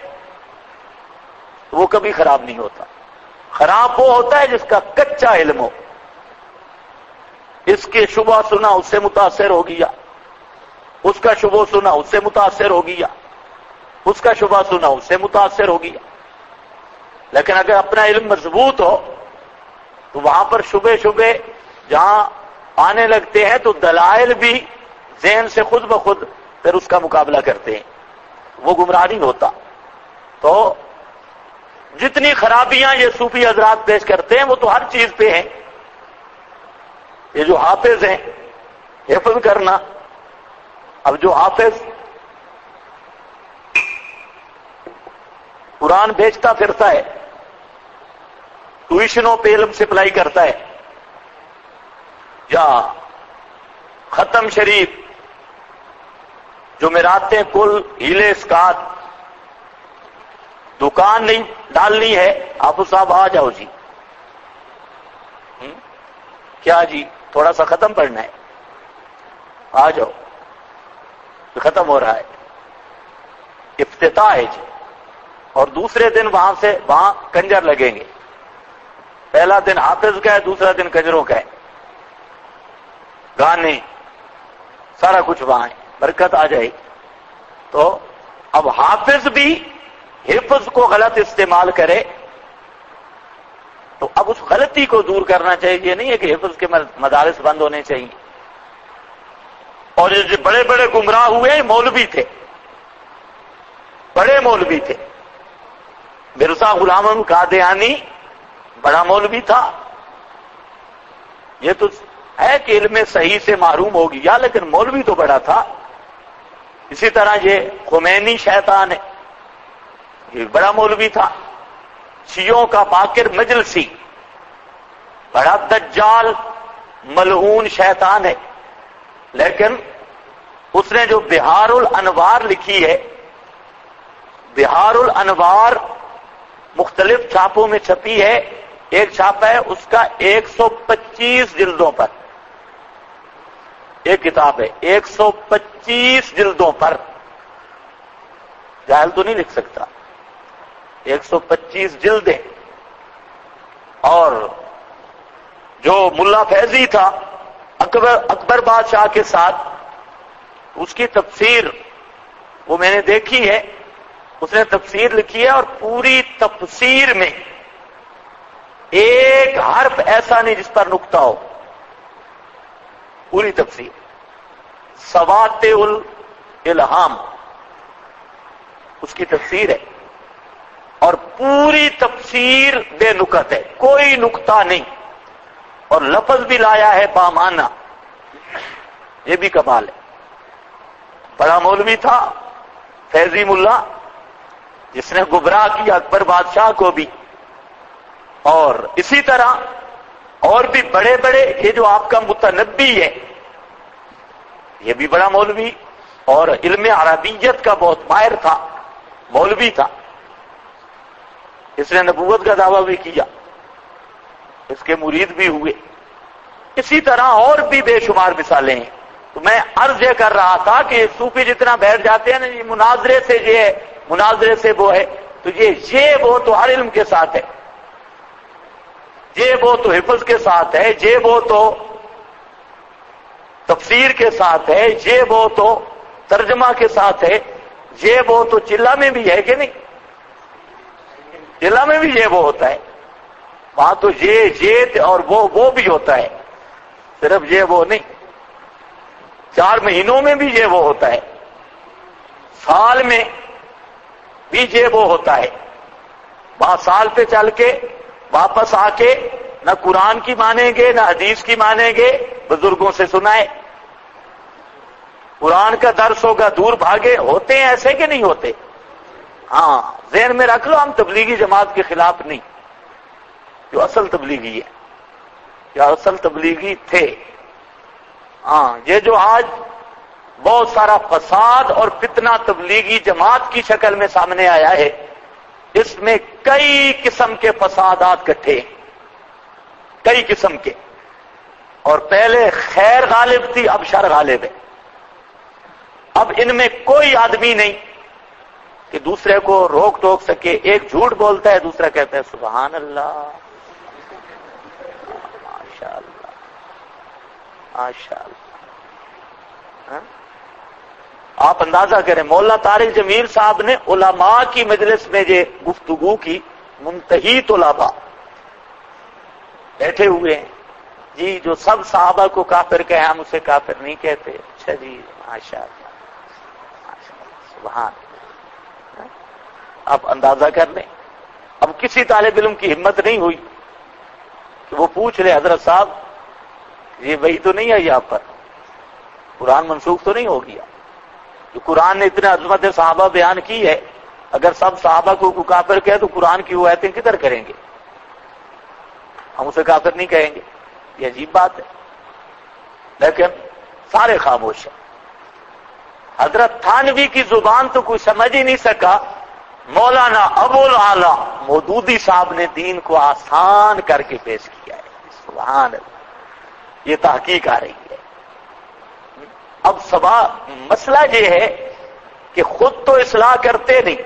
[SPEAKER 1] وہ کبھی خراب نہیں ہوتا۔ خراب وہ ہوتا ہے جس کا کچا علم ہو، اس کے شبہ سنا اس سے متاثر ہو گیا، اس کا شبہ سنا اس سے متاثر ہو گیا، اس کا شبہ سنا اس سے متاثر ہو گیا۔ لیکن اگر اپنا علم مضبوط ہو تو وہاں پر شبے جہاں آنے لگتے ہیں تو دلائل بھی ذہن سے خود بخود پھر اس کا مقابلہ کرتے ہیں، وہ گمراہ نہیں ہوتا۔ تو جتنی خرابیاں یہ صوفی حضرات پیش کرتے ہیں وہ تو ہر چیز پہ ہیں۔ یہ جو حافظ ہیں حفظ کرنا، اب جو حافظ قرآن بیچتا پھرتا ہے، ٹیوشنوں پہ علم سپلائی کرتا ہے، یا ختم شریف جمعراتیں کل ہیلے اسکات، دکان نہیں ڈالنی ہے، حافظ صاحب آ جاؤ جی، کیا جی تھوڑا سا ختم پڑھنا ہے، آ جاؤ، ختم ہو رہا ہے، افتتاح ہے جی، اور دوسرے دن وہاں کنجر لگیں گے، پہلا دن حافظ کا ہے، دوسرا دن کنجروں کا ہے، گانے سارا کچھ وہاں ہے، برکت آ جائے۔ تو اب حافظ بھی حفظ کو غلط استعمال کرے تو اب اس غلطی کو دور کرنا چاہیے، یہ نہیں ہے کہ حفظ کے مدارس بند ہونے چاہیے۔ اور یہ جو بڑے بڑے گمراہ ہوئے مولوی تھے، بڑے مولوی تھے، مرزا غلام احمد قادیانی بڑا مولوی تھا، یہ تو ہے کہ علم صحیح سے محروم ہو گیا، لیکن مولوی تو بڑا تھا۔ اسی طرح یہ خمینی شیطان ہے، یہ بڑا مولوی تھا، شیعوں کا باقر مجلسی، بڑا دجال ملعون شیطان ہے، لیکن اس نے جو بہار الانوار لکھی ہے، بہار الانوار مختلف چھاپوں میں چھپی ہے، ایک چھاپا ہے اس کا 125 جلدوں پر، ایک کتاب ہے 125 جلدوں پر، جاہل تو نہیں لکھ سکتا، 125 جلدیں۔ اور جو ملا فیضی تھا اکبر بادشاہ کے ساتھ، اس کی تفسیر وہ میں نے دیکھی ہے، اس نے تفسیر لکھی ہے، اور پوری تفسیر میں ایک حرف ایسا نہیں جس پر نقطہ ہو، پوری تفسیر سواتع الالہام اس کی تفسیر ہے، اور پوری تفسیر بے نقط ہے، کوئی نقطہ نہیں، اور لفظ بھی لایا ہے بامانہ، یہ بھی کمال ہے۔ بڑا مولوی تھا فیضی ملا، جس نے گمراہ کیا اکبر بادشاہ کو بھی، اور اسی طرح اور بھی بڑے بڑے، یہ جو آپ کا متنبی ہے یہ بھی بڑا مولوی، اور علم عربیت کا بہت ماہر تھا، مولوی تھا، اس نے نبوت کا دعویٰ بھی کیا، اس کے مرید بھی ہوئے۔ اسی طرح اور بھی بے شمار مثالیں ہیں۔ تو میں عرض یہ کر رہا تھا کہ صوفی جتنا بیٹھ جاتے ہیں نا، یہ مناظرے سے یہ ہے، مناظرے سے وہ ہے، تو یہ وہ تو ہر علم کے ساتھ ہے، یہ وہ تو حفظ کے ساتھ ہے، یہ وہ تو تفسیر کے ساتھ ہے، یہ وہ تو ترجمہ کے ساتھ ہے، یہ وہ تو چلہ میں بھی ہے کہ نہیں؟ چلہ میں بھی یہ وہ ہوتا ہے، وہاں تو یہ اور وہ بھی ہوتا ہے، صرف یہ وہ نہیں۔ 4 مہینوں میں بھی یہ وہ ہوتا ہے، سال میں بھی یہ وہ ہوتا ہے، وہاں سال پہ چل کے واپس آ کے نہ قرآن کی مانیں گے نہ حدیث کی مانیں گے، بزرگوں سے سنائے، قرآن کا درس ہوگا دور بھاگے، ہوتے ہیں ایسے کہ نہیں ہوتے؟ ہاں ذہن میں رکھ لو، ہم تبلیغی جماعت کے خلاف نہیں، جو اصل تبلیغی ہے، یا اصل تبلیغی تھے۔ ہاں یہ جو آج بہت سارا فساد اور فتنہ تبلیغی جماعت کی شکل میں سامنے آیا ہے، اس میں کئی قسم کے فسادات کٹھے ہیں، کئی قسم کے، اور پہلے خیر غالب تھی، اب شر غالب ہے۔ اب ان میں کوئی آدمی نہیں کہ دوسرے کو روک ٹوک سکے، ایک جھوٹ بولتا ہے دوسرا کہتا ہے سبحان اللہ، ماشاء اللہ ماشاء اللہ۔ آپ اندازہ کریں، مولانا طارق جمیل صاحب نے علماء کی مجلس میں یہ گفتگو کی، منتہی طلباء بیٹھے ہوئے ہیں، جی جو سب صحابہ کو کافر کہے ہم اسے کافر نہیں کہتے۔ اچھا جی ماشاء اللہ سبحان۔ آپ اندازہ کر لیں، اب کسی طالب علم کی ہمت نہیں ہوئی کہ وہ پوچھ لے حضرت صاحب یہ وہی تو نہیں آئی آپ پر، قرآن منسوخ تو نہیں ہو گیا؟ جو قرآن نے اتنے عظمت صحابہ بیان کی ہے، اگر سب صحابہ کو کافر کہے تو قرآن کی وہ آیتیں کدھر کریں گے؟ ہم اسے کافر نہیں کہیں گے، یہ عجیب بات ہے، لیکن سارے خاموش ہیں۔ حضرت تھانوی کی زبان تو کوئی سمجھ ہی نہیں سکا، مولانا ابو الاعلی مودودی صاحب نے دین کو آسان کر کے پیش کیا ہے۔ سبحان اللہ، یہ تحقیق آ رہی ہے۔ اب مسئلہ یہ ہے کہ خود تو اصلاح کرتے نہیں،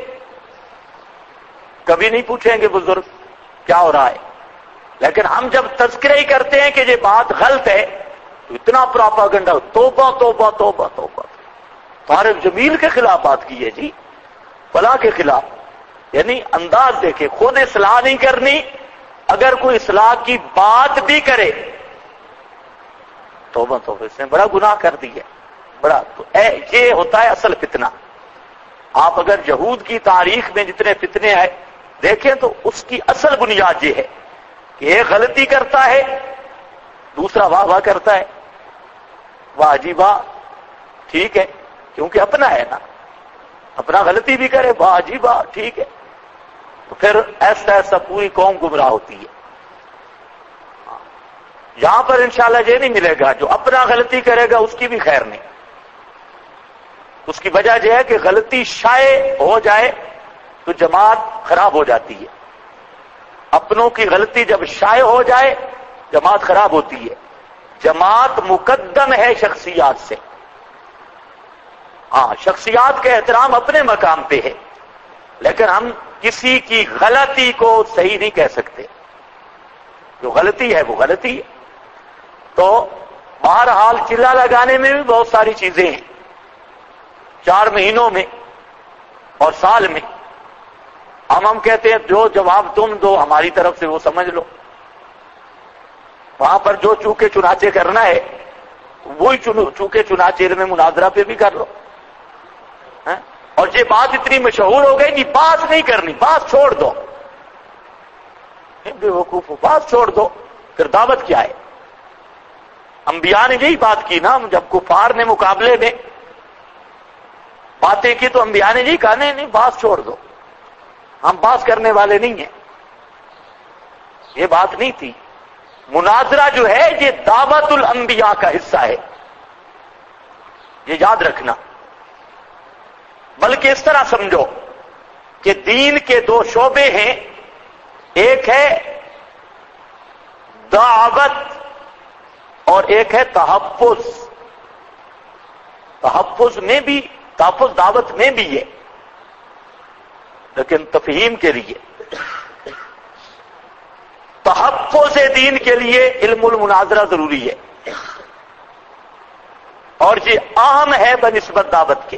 [SPEAKER 1] کبھی نہیں پوچھیں گے بزرگ کیا ہو رہا ہے، لیکن ہم جب تذکرہ ہی کرتے ہیں کہ یہ بات غلط ہے تو اتنا پراپاگنڈا، توبہ توبہ توبہ توبہ، طارق جمیل کے خلاف بات کی ہے جی، فلاں کے خلاف، یعنی انداز دیکھے، خود اصلاح نہیں کرنی، اگر کوئی اصلاح کی بات بھی کرے توبہ توبہ، اس نے بڑا گناہ کر دیا، بڑا۔ تو یہ ہوتا ہے اصل فتنہ۔ آپ اگر یہود کی تاریخ میں جتنے فتنے آئے دیکھیں تو اس کی اصل بنیاد یہ ہے کہ ایک غلطی کرتا ہے، دوسرا واہ واہ کرتا ہے، واہ جی واہ، ٹھیک ہے، کیونکہ اپنا ہے نا، اپنا غلطی بھی کرے، واہ جی واہ، ٹھیک ہے، تو پھر ایسا ایسا پوری قوم گمراہ ہوتی ہے۔ یہاں پر انشاءاللہ یہ نہیں ملے گا، جو اپنا غلطی کرے گا اس کی بھی خیر نہیں۔ اس کی وجہ یہ ہے کہ غلطی شائع ہو جائے تو جماعت خراب ہو جاتی ہے، اپنوں کی غلطی جب شائع ہو جائے جماعت خراب ہوتی ہے۔ جماعت مقدم ہے شخصیات سے، ہاں شخصیات کا احترام اپنے مقام پہ ہے، لیکن ہم کسی کی غلطی کو صحیح نہیں کہہ سکتے، جو غلطی ہے وہ غلطی ہے۔ تو بہرحال چلہ لگانے میں بھی بہت ساری چیزیں ہیں، 4 مہینوں میں اور سال میں ہم کہتے ہیں جو جواب تم دو ہماری طرف سے وہ سمجھ لو، وہاں پر جو چوکے چنانچے کرنا ہے وہی چوکے چنانچے علم مناظرہ پہ بھی کر لو، اور یہ بات اتنی مشہور ہو گئی کہ بات نہیں کرنی، بات چھوڑ دو، بے وقوف، بات چھوڑ دو، پھر دعوت کیا ہے؟ انبیاء نے یہی بات کی نا، جب کفار نے مقابلے میں باتیں کی تو انبیاء نے یہی کہا نہیں بات چھوڑ دو، ہم بات کرنے والے نہیں ہیں، یہ بات نہیں تھی۔ مناظرہ جو ہے یہ دعوت الانبیاء کا حصہ ہے، یہ یاد رکھنا، بلکہ اس طرح سمجھو کہ دین کے 2 شعبے ہیں، ایک ہے دعوت اور ایک ہے تحفظ۔ تحفظ میں بھی، تحفظ دعوت میں بھی ہے، لیکن تفہیم کے لیے، تحفظ دین کے لیے علم المناظرہ ضروری ہے، اور یہ اہم ہے بنسبت دعوت کے۔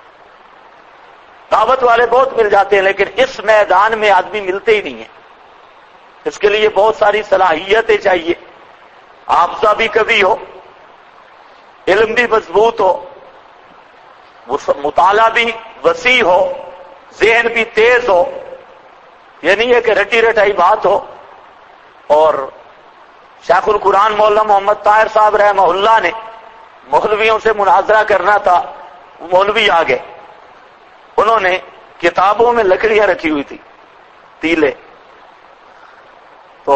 [SPEAKER 1] دعوت والے بہت مل جاتے ہیں لیکن اس میدان میں آدمی ملتے ہی نہیں ہیں، اس کے لیے بہت ساری صلاحیتیں چاہیے، حافظہ بھی کبھی ہو، علم بھی مضبوط ہو، مطالعہ بھی وسیع ہو، ذہن بھی تیز ہو، یہ نہیں ہے کہ رٹی رٹائی بات ہو۔ اور شیخ القرآن مولانا محمد طاہر صاحب رحمہ اللہ نے مولویوں سے مناظرہ کرنا تھا، مولوی آ گئے، انہوں نے کتابوں میں لکڑیاں رکھی ہوئی تھی، تیلے، تو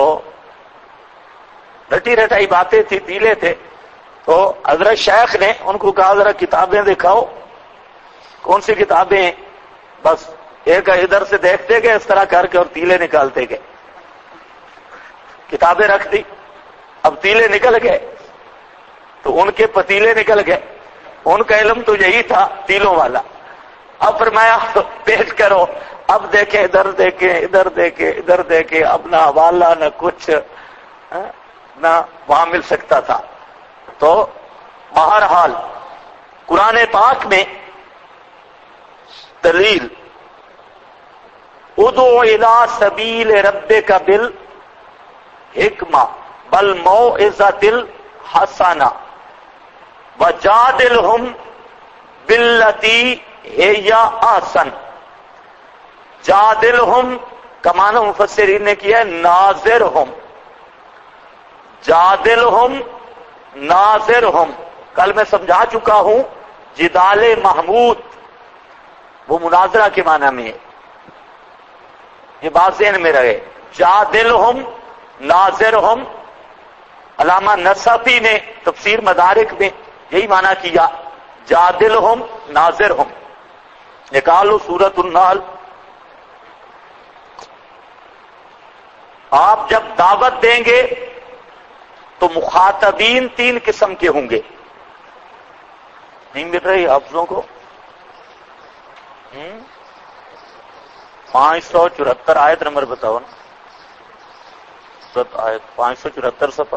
[SPEAKER 1] رٹی رٹائی باتیں تھی، تیلے تھے، تو حضرت شیخ نے ان کو کہا ذرا کتابیں دکھاؤ، کون سی کتابیں ہیں؟ بس ایک ادھر سے دیکھتے گئے اس طرح کر کے اور تیلے نکالتے گئے، کتابیں رکھ دی، اب تیلے نکل گئے تو ان کے پتیلے نکل گئے، ان کا علم تو یہی تھا تیلوں والا۔ اب فرمایا پیش کرو، اب دیکھیں ادھر دیکھیں ادھر دیکھیں ادھر دیکھیں، اب نہ حوالہ نہ کچھ، نہ وہاں مل سکتا تھا۔ تو بہرحال قرآن پاک میں دلیل ادعو الی سبیل ربک بالحکمہ بالموعظۃ الحسنہ وجادلہم باللتی ہی احسن۔ جادلہم کا معنی مفسرین نے کیا ہے ناظرہم، جادلہم ناظرہم، کل میں سمجھا چکا ہوں، جدال محمود وہ مناظرہ کے معنی میں ہے، یہ بات ذہن میں رہے. جادلہم ناظرہم، علامہ نصفی نے تفسیر مدارک میں یہی معنی کیا، جادلہم ناظرہم. نکالو سورۃ النحل. آپ جب دعوت دیں گے تو مخاطبین 3 قسم کے ہوں گے. نہیں مل رہی حافظوں کو؟ 574 آیت نمبر بتاؤ نا. آیت 574 صفحہ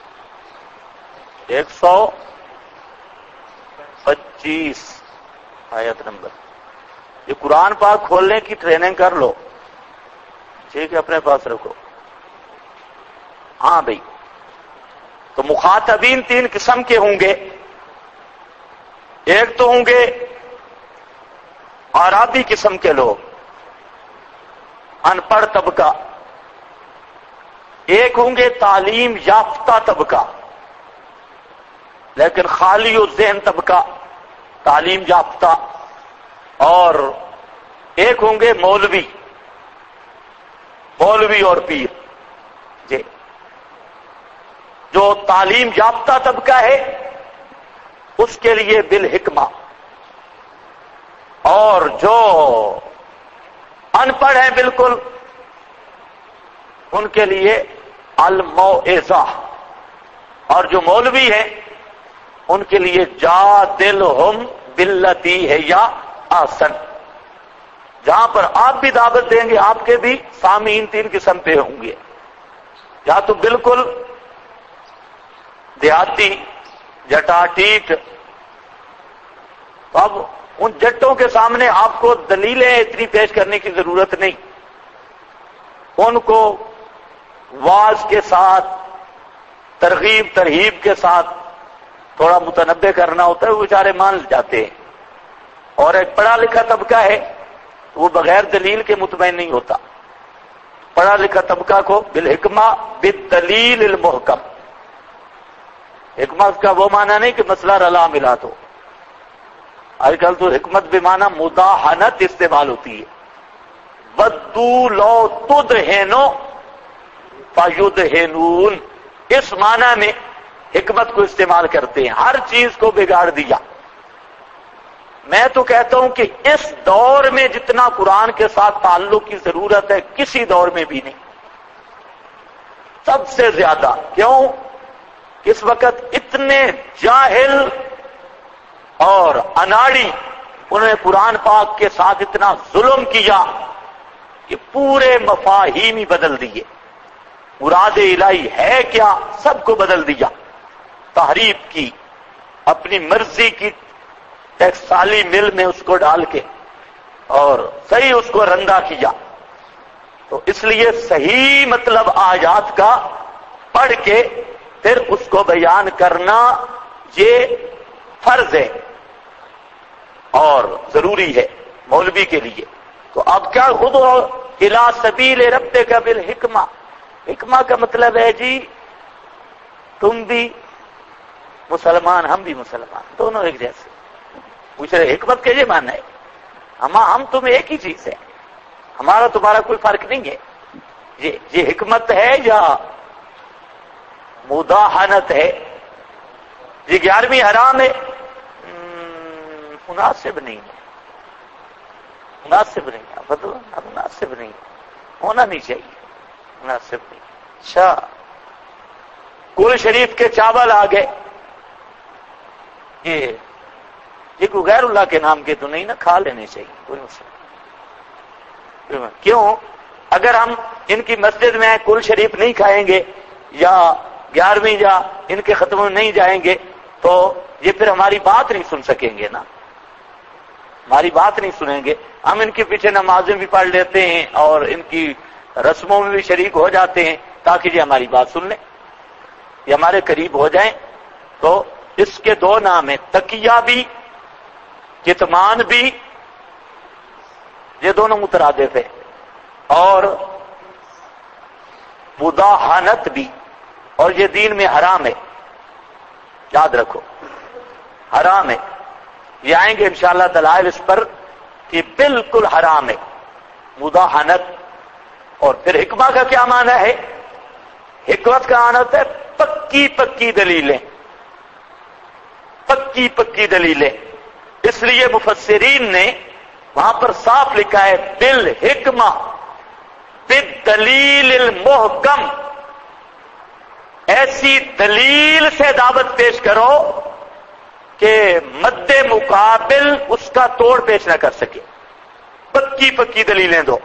[SPEAKER 1] 125 آیت نمبر. یہ قرآن پاک کھولنے کی ٹریننگ کر لو، ٹھیک ہے، اپنے پاس رکھو. ہاں بھائی، تو مخاطبین 3 قسم کے ہوں گے. ایک تو ہوں گے اعرابی قسم کے لوگ، ان پڑھ طبقہ. ایک ہوں گے تعلیم یافتہ طبقہ، لیکن خالی و ذہن طبقہ، تعلیم یافتہ. اور ایک ہوں گے مولوی اور پیر. جی، جو تعلیم یافتہ طبقہ ہے اس کے لیے بالحکمہ، اور جو ان پڑھ ہیں بالکل ان کے لیے الموعظہ، اور جو مولوی ہیں ان کے لیے جادلہم باللتی ہے یا آسن. جہاں پر آپ بھی دعوت دیں گے آپ کے بھی سامعین 3 قسم پہ ہوں گے. یا تو بالکل دیہاتی جٹاٹیٹ. اب ان جٹوں کے سامنے آپ کو دلیلیں اتنی پیش کرنے کی ضرورت نہیں. ان کو واعظ کے ساتھ، ترغیب ترہیب کے ساتھ تھوڑا متنبع کرنا ہوتا ہے، وہ بیچارے مان جاتے ہیں. اور ایک پڑھا لکھا طبقہ ہے وہ بغیر دلیل کے مطمئن نہیں ہوتا. پڑھا لکھا طبقہ کو بالحکمہ بالدلیل المحکم. حکمت کا وہ معنی نہیں کہ مسئلہ رلا ملا تو. آج کل تو حکمت بمعنی مداحنت استعمال ہوتی ہے. بدو لو تدہنو فیدہنون، اس معنی میں حکمت کو استعمال کرتے ہیں. ہر چیز کو بگاڑ دیا. میں تو کہتا ہوں کہ اس دور میں جتنا قرآن کے ساتھ تعلق کی ضرورت ہے کسی دور میں بھی نہیں، سب سے زیادہ. کیوں؟ اس وقت اتنے جاہل اور اناڑی انہوں نے قرآن پاک کے ساتھ اتنا ظلم کیا کہ پورے مفاہیم ہی بدل دیے. مراد الہی ہے کیا سب کو بدل دیا. تحریف کی، اپنی مرضی کی ٹیکسالی مل میں اس کو ڈال کے اور صحیح اس کو رندا کیا. تو اس لیے صحیح مطلب آیات کا پڑھ کے پھر اس کو بیان کرنا یہ فرض ہے اور ضروری ہے مولوی کے لیے. تو اب کیا خود الی سبیل ربک بالحکمہ. حکمہ کا مطلب ہے جی تم بھی مسلمان ہم بھی مسلمان، دونوں ایک جیسے. پوچھ رہے حکمت کے یہ معنی ہے؟ ہم تم ایک ہی چیز ہے، ہمارا تمہارا کوئی فرق نہیں ہے. یہ حکمت ہے یا مداحنت ہے؟ یہ 11ویں حرام ہے، مناسب نہیں ہے، مناسب نہیں ہے. مناسب نہیں ہونا نہیں چاہیے، مناسب نہیں. اچھا، کل شریف کے چاول آ گئے، یہ کوئی غیر اللہ کے نام کے تو نہیں نا، کھا لینے چاہیے، کوئی مسئلہ. کیوں؟ اگر ہم ان کی مسجد میں کل شریف نہیں کھائیں گے یا 11ویں یا ان کے ختم نہیں جائیں گے تو یہ پھر ہماری بات نہیں سن سکیں گے نا، ہماری بات نہیں سنیں گے. ہم ان کے پیچھے نمازیں بھی پڑھ لیتے ہیں اور ان کی رسموں میں بھی شریک ہو جاتے ہیں تاکہ یہ ہماری بات سن لیں، یہ ہمارے قریب ہو جائیں. تو اس کے 2 نام ہیں، تقیہ بھی، کتمان بھی، یہ دونوں مترادف ہیں. اور مداحنت بھی، اور یہ دین میں حرام ہے، یاد رکھو حرام ہے. یہ آئیں گے انشاءاللہ دلائل اس پر کہ بالکل حرام ہے. مداحنت اور پھر حکمہ کا کیا معنی ہے؟ حکمت کا معنی ہوتا ہے پکی پکی دلیلیں، پکی پکی دلیلیں۔ اس لیے مفسرین نے وہاں پر صاف لکھا ہے بالحکمہ بالدلیل المحکم، ایسی دلیل سے دعوت پیش کرو کہ مد مقابل اس کا توڑ پیش نہ کر سکے، پکی پکی دلیلیں دو۔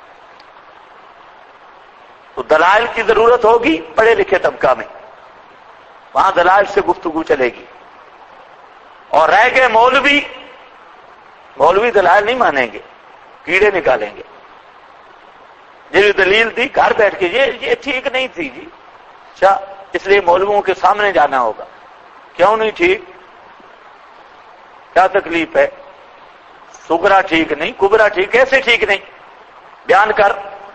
[SPEAKER 1] تو دلائل کی ضرورت ہوگی پڑھے لکھے طبقہ میں، وہاں دلائل سے گفتگو چلے گی۔ اور رہ گئے مولوی، مولوی دلائل نہیں مانیں گے، کیڑے نکالیں گے۔ یہ دلیل دی گھر بیٹھ کے یہ ٹھیک نہیں تھی جی، اچھا اس لیے مولویوں کے سامنے جانا ہوگا۔ کیوں نہیں ٹھیک؟ کیا تکلیف ہے؟ صغرا ٹھیک نہیں، کبرا ٹھیک، کیسے ٹھیک نہیں؟ بیان کر،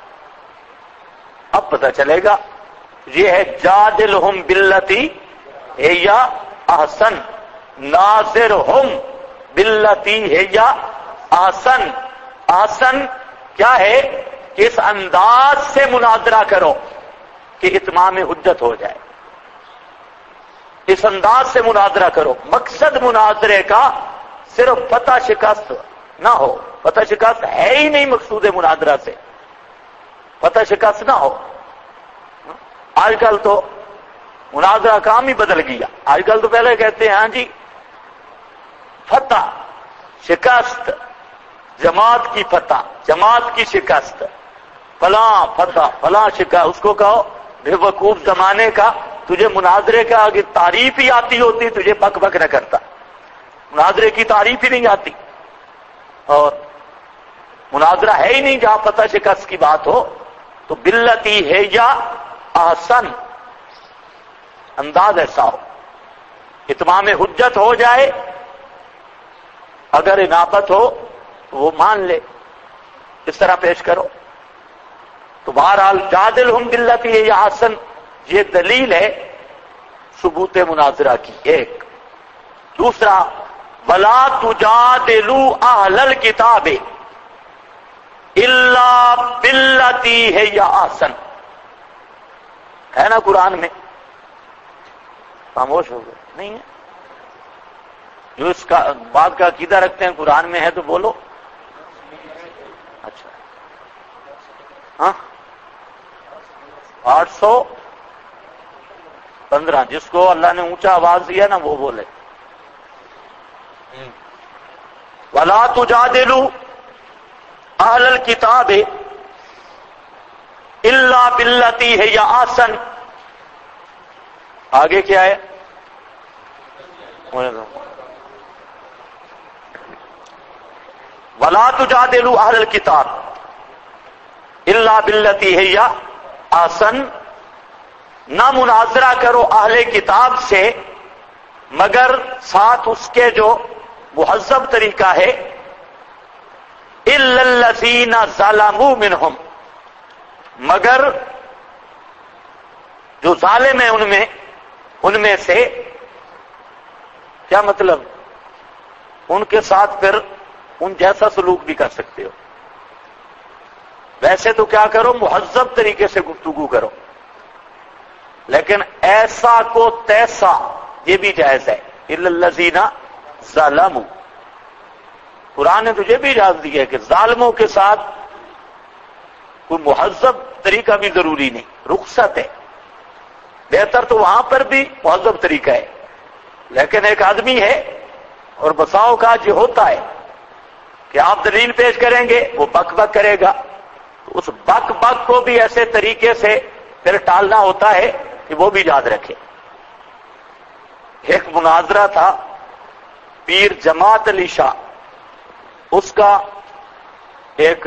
[SPEAKER 1] اب پتہ چلے گا۔ یہ ہے جادلہم باللتی ہی احسن، ناظرہم باللتی ہی احسن۔ احسن کیا ہے؟ کہ اس انداز سے مناظرہ کرو کہ اتمام حجت ہو جائے، اس انداز سے مناظرہ کرو۔ مقصد مناظرے کا صرف فتح شکست نہ ہو، فتح شکست ہے ہی نہیں مقصود مناظرہ سے، فتح شکست نہ ہو۔ آج کل تو مناظرہ کام ہی بدل گیا، آج کل تو پہلے کہتے ہیں ہاں جی فتح شکست، جماعت کی فتح، جماعت کی شکست، فلاں فتح فلاں شکست۔ اس کو کہو بے وقوف زمانے کا، تجھے مناظرے کا اگر تعریف ہی آتی ہوتی تجھے بک بک نہ کرتا، مناظرے کی تعریف ہی نہیں آتی، اور مناظرہ ہے ہی نہیں جہاں فتح شکست کی بات ہو۔ تو باللتی ہے یا احسن، انداز ایسا ہو اتمام حجت ہو جائے، اگر انابت ہو تو وہ مان لے، اس طرح پیش کرو۔ تو بہرحال جادلہم باللتی ہی احسن یہ دلیل ہے ثبوت مناظرہ کی ایک۔ دوسرا ولا تجادلوا اہل الکتاب الا باللتی ہی احسن، ہے نا قرآن میں؟ خاموش ہو گئے؟ نہیں ہے؟ جو اس کا بات کا عقیدہ رکھتے ہیں قرآن میں ہے تو بولو۔ اچھا ہاں 815، جس کو اللہ نے اونچا آواز دیا نا وہ بولے۔ وَلَا تُجَادِلُوا أَهْلَ الْكِتَابِ إِلَّا بِالَّتِي هِيَ أَحْسَنُ۔ آگے کیا ہے؟ وَلَا تُجَادِلُوا أَهْلَ الْكِتَابِ إِلَّا بِالَّتِي هِيَ أَحْسَنُ، نہ مناظرہ کرو اہل کتاب سے مگر ساتھ اس کے جو مہذب طریقہ ہے، إِلَّا الَّذِينَ ظَلَمُوا مِنْهُمْ، مگر جو ظالم ہیں ان میں سے۔ کیا مطلب؟ ان کے ساتھ پھر ان جیسا سلوک بھی کر سکتے ہو، ویسے تو کیا کرو مہذب طریقے سے گفتگو کرو، لیکن ایسا کو تیسا یہ بھی جائز ہے۔ إِلَّا الَّذِينَ ظَلَمُوا، قرآن نے تجھے بھی اجازت دی ہے کہ ظالموں کے ساتھ کوئی مہذب طریقہ بھی ضروری نہیں، رخصت ہے، بہتر تو وہاں پر بھی مہذب طریقہ ہے۔ لیکن ایک آدمی ہے اور بساؤ کا یہ ہوتا ہے کہ آپ دلیل پیش کریں گے وہ بک بک کرے گا، تو اس بک بک کو بھی ایسے طریقے سے پھر ٹالنا ہوتا ہے کہ وہ بھی یاد رکھے۔ ایک مناظرہ تھا پیر جماعت علی شاہ، اس کا ایک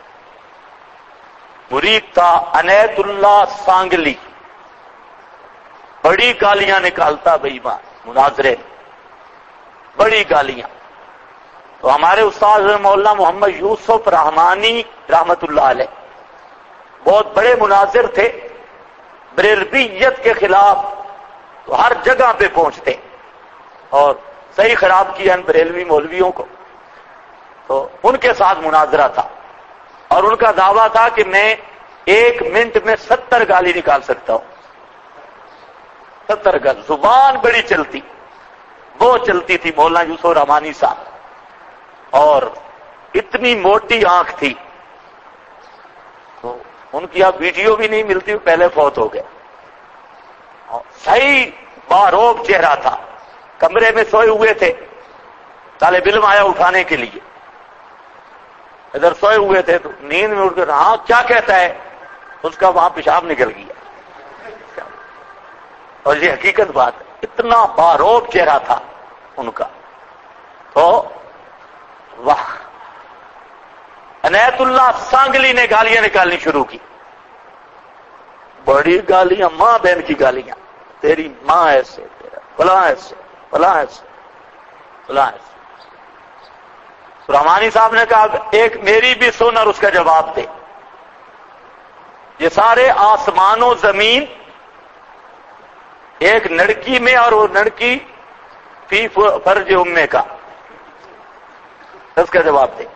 [SPEAKER 1] مرید تھا عنایت اللہ سانگلی، بڑی گالیاں نکالتا بے ایمان مناظرے، بڑی گالیاں۔ تو ہمارے استاد مولانا محمد یوسف رحمانی رحمت اللہ علیہ بہت بڑے مناظر تھے، بریلویت کے خلاف تو ہر جگہ پہ پہنچتے اور صحیح خراب کیا ان بریلوی مولویوں کو۔ تو ان کے ساتھ مناظرہ تھا اور ان کا دعویٰ تھا کہ میں 1 منٹ میں 70 گالی نکال سکتا ہوں. 70 گالی. زبان بڑی چلتی، وہ چلتی تھی مولانا یوسف رحمانی صاحب، اور اتنی موٹی آنکھ تھی. تو ان کی اب ویڈیو بھی نہیں ملتی، پہلے فوت ہو گئے. صحیح باروب چہرہ تھا. کمرے میں سوئے ہوئے تھے، طالب علم آیا اٹھانے کے لیے، ادھر سوئے ہوئے تھے تو نیند میں اٹھ کر ہاں کیا کہتا ہے، اس کا وہاں پیشاب نکل گیا. اور یہ حقیقت بات ہے، اتنا باروب چہرہ تھا ان کا. تو واہ، عنایت اللہ سانگلی نے گالیاں نکالنی شروع کی. بڑی گالیاں، ماں بہن کی گالیاں، تیری ماں ایسے، تیرا فلاں ایسے، فلاں ایسے، فلاں ایسے. رحمانی صاحب نے کہا ایک میری بھی سن اور اس کا جواب دے. یہ سارے آسمان و زمین ایک لڑکی میں، اور وہ لڑکی فی فرج امے کا، اس کا جواب دے.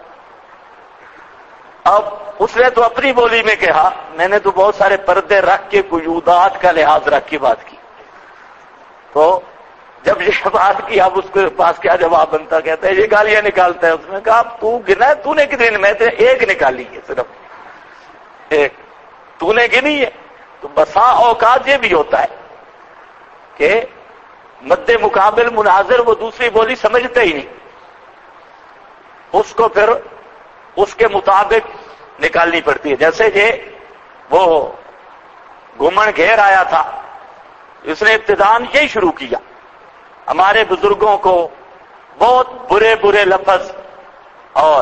[SPEAKER 1] اب اس نے تو اپنی بولی میں کہا، میں نے تو بہت سارے پردے رکھ کے قیودات کا لحاظ رکھ کے بات کی. تو جب یہ بات کی اب اس کے پاس کیا جواب بنتا، کہتا ہے یہ گالیاں نکالتا ہے. اس نے کہا تو گنا ہے، تو نے کتنی؟ میں نے ایک نکالی ہے، صرف ایک، تو نے گنی ہے. تو بسا اوقات یہ بھی ہوتا ہے کہ مد مقابل مناظر وہ دوسری بولی سمجھتے ہی نہیں، اس کو پھر اس کے مطابق نکالنی پڑتی ہے. جیسے کہ وہ گھومن گھیر آیا تھا، اس نے ابتداءً یہی شروع کیا، ہمارے بزرگوں کو بہت برے برے لفظ. اور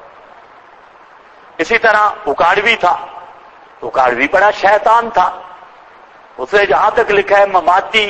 [SPEAKER 1] اسی طرح اکاڑوی تھا، اکاڑوی بڑا شیطان تھا. اس نے جہاں تک لکھا ہے مماتی،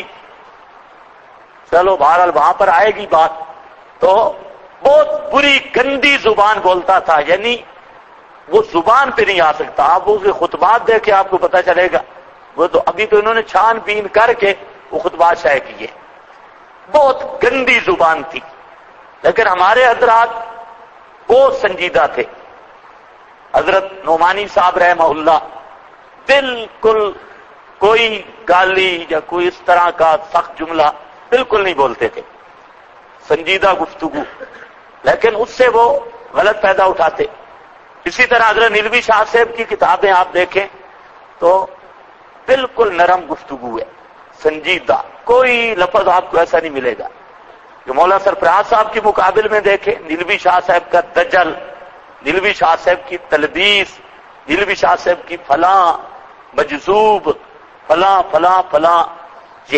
[SPEAKER 1] چلو بہرحال وہاں پر آئے گی بات. تو بہت بری گندی زبان بولتا تھا، یعنی وہ زبان پہ نہیں آ سکتا. آپ اس کے خطبات دیکھ کے آپ کو پتہ چلے گا. وہ تو ابھی تو انہوں نے چھان بین کر کے وہ خطبات شائع کیے. بہت گندی زبان تھی، لیکن ہمارے حضرات بہت سنجیدہ تھے. حضرت نعمانی صاحب رحمہ اللہ بالکل کوئی گالی یا کوئی اس طرح کا سخت جملہ بالکل نہیں بولتے تھے، سنجیدہ گفتگو، لیکن اس سے وہ غلط فائدہ اٹھاتے. اسی طرح حضرت نیلوی شاہ صاحب کی کتابیں آپ دیکھیں تو بالکل نرم گفتگو ہے، سنجیدہ، کوئی لفظ آپ کو ایسا نہیں ملے گا. جو مولا سرفراز صاحب کے مقابل میں دیکھیں، نیلوی شاہ صاحب کا دجل، نیلوی شاہ صاحب کی تلبیس، نیلوی شاہ صاحب کی فلاں مجذوب، فلاں فلاں فلاں، یہ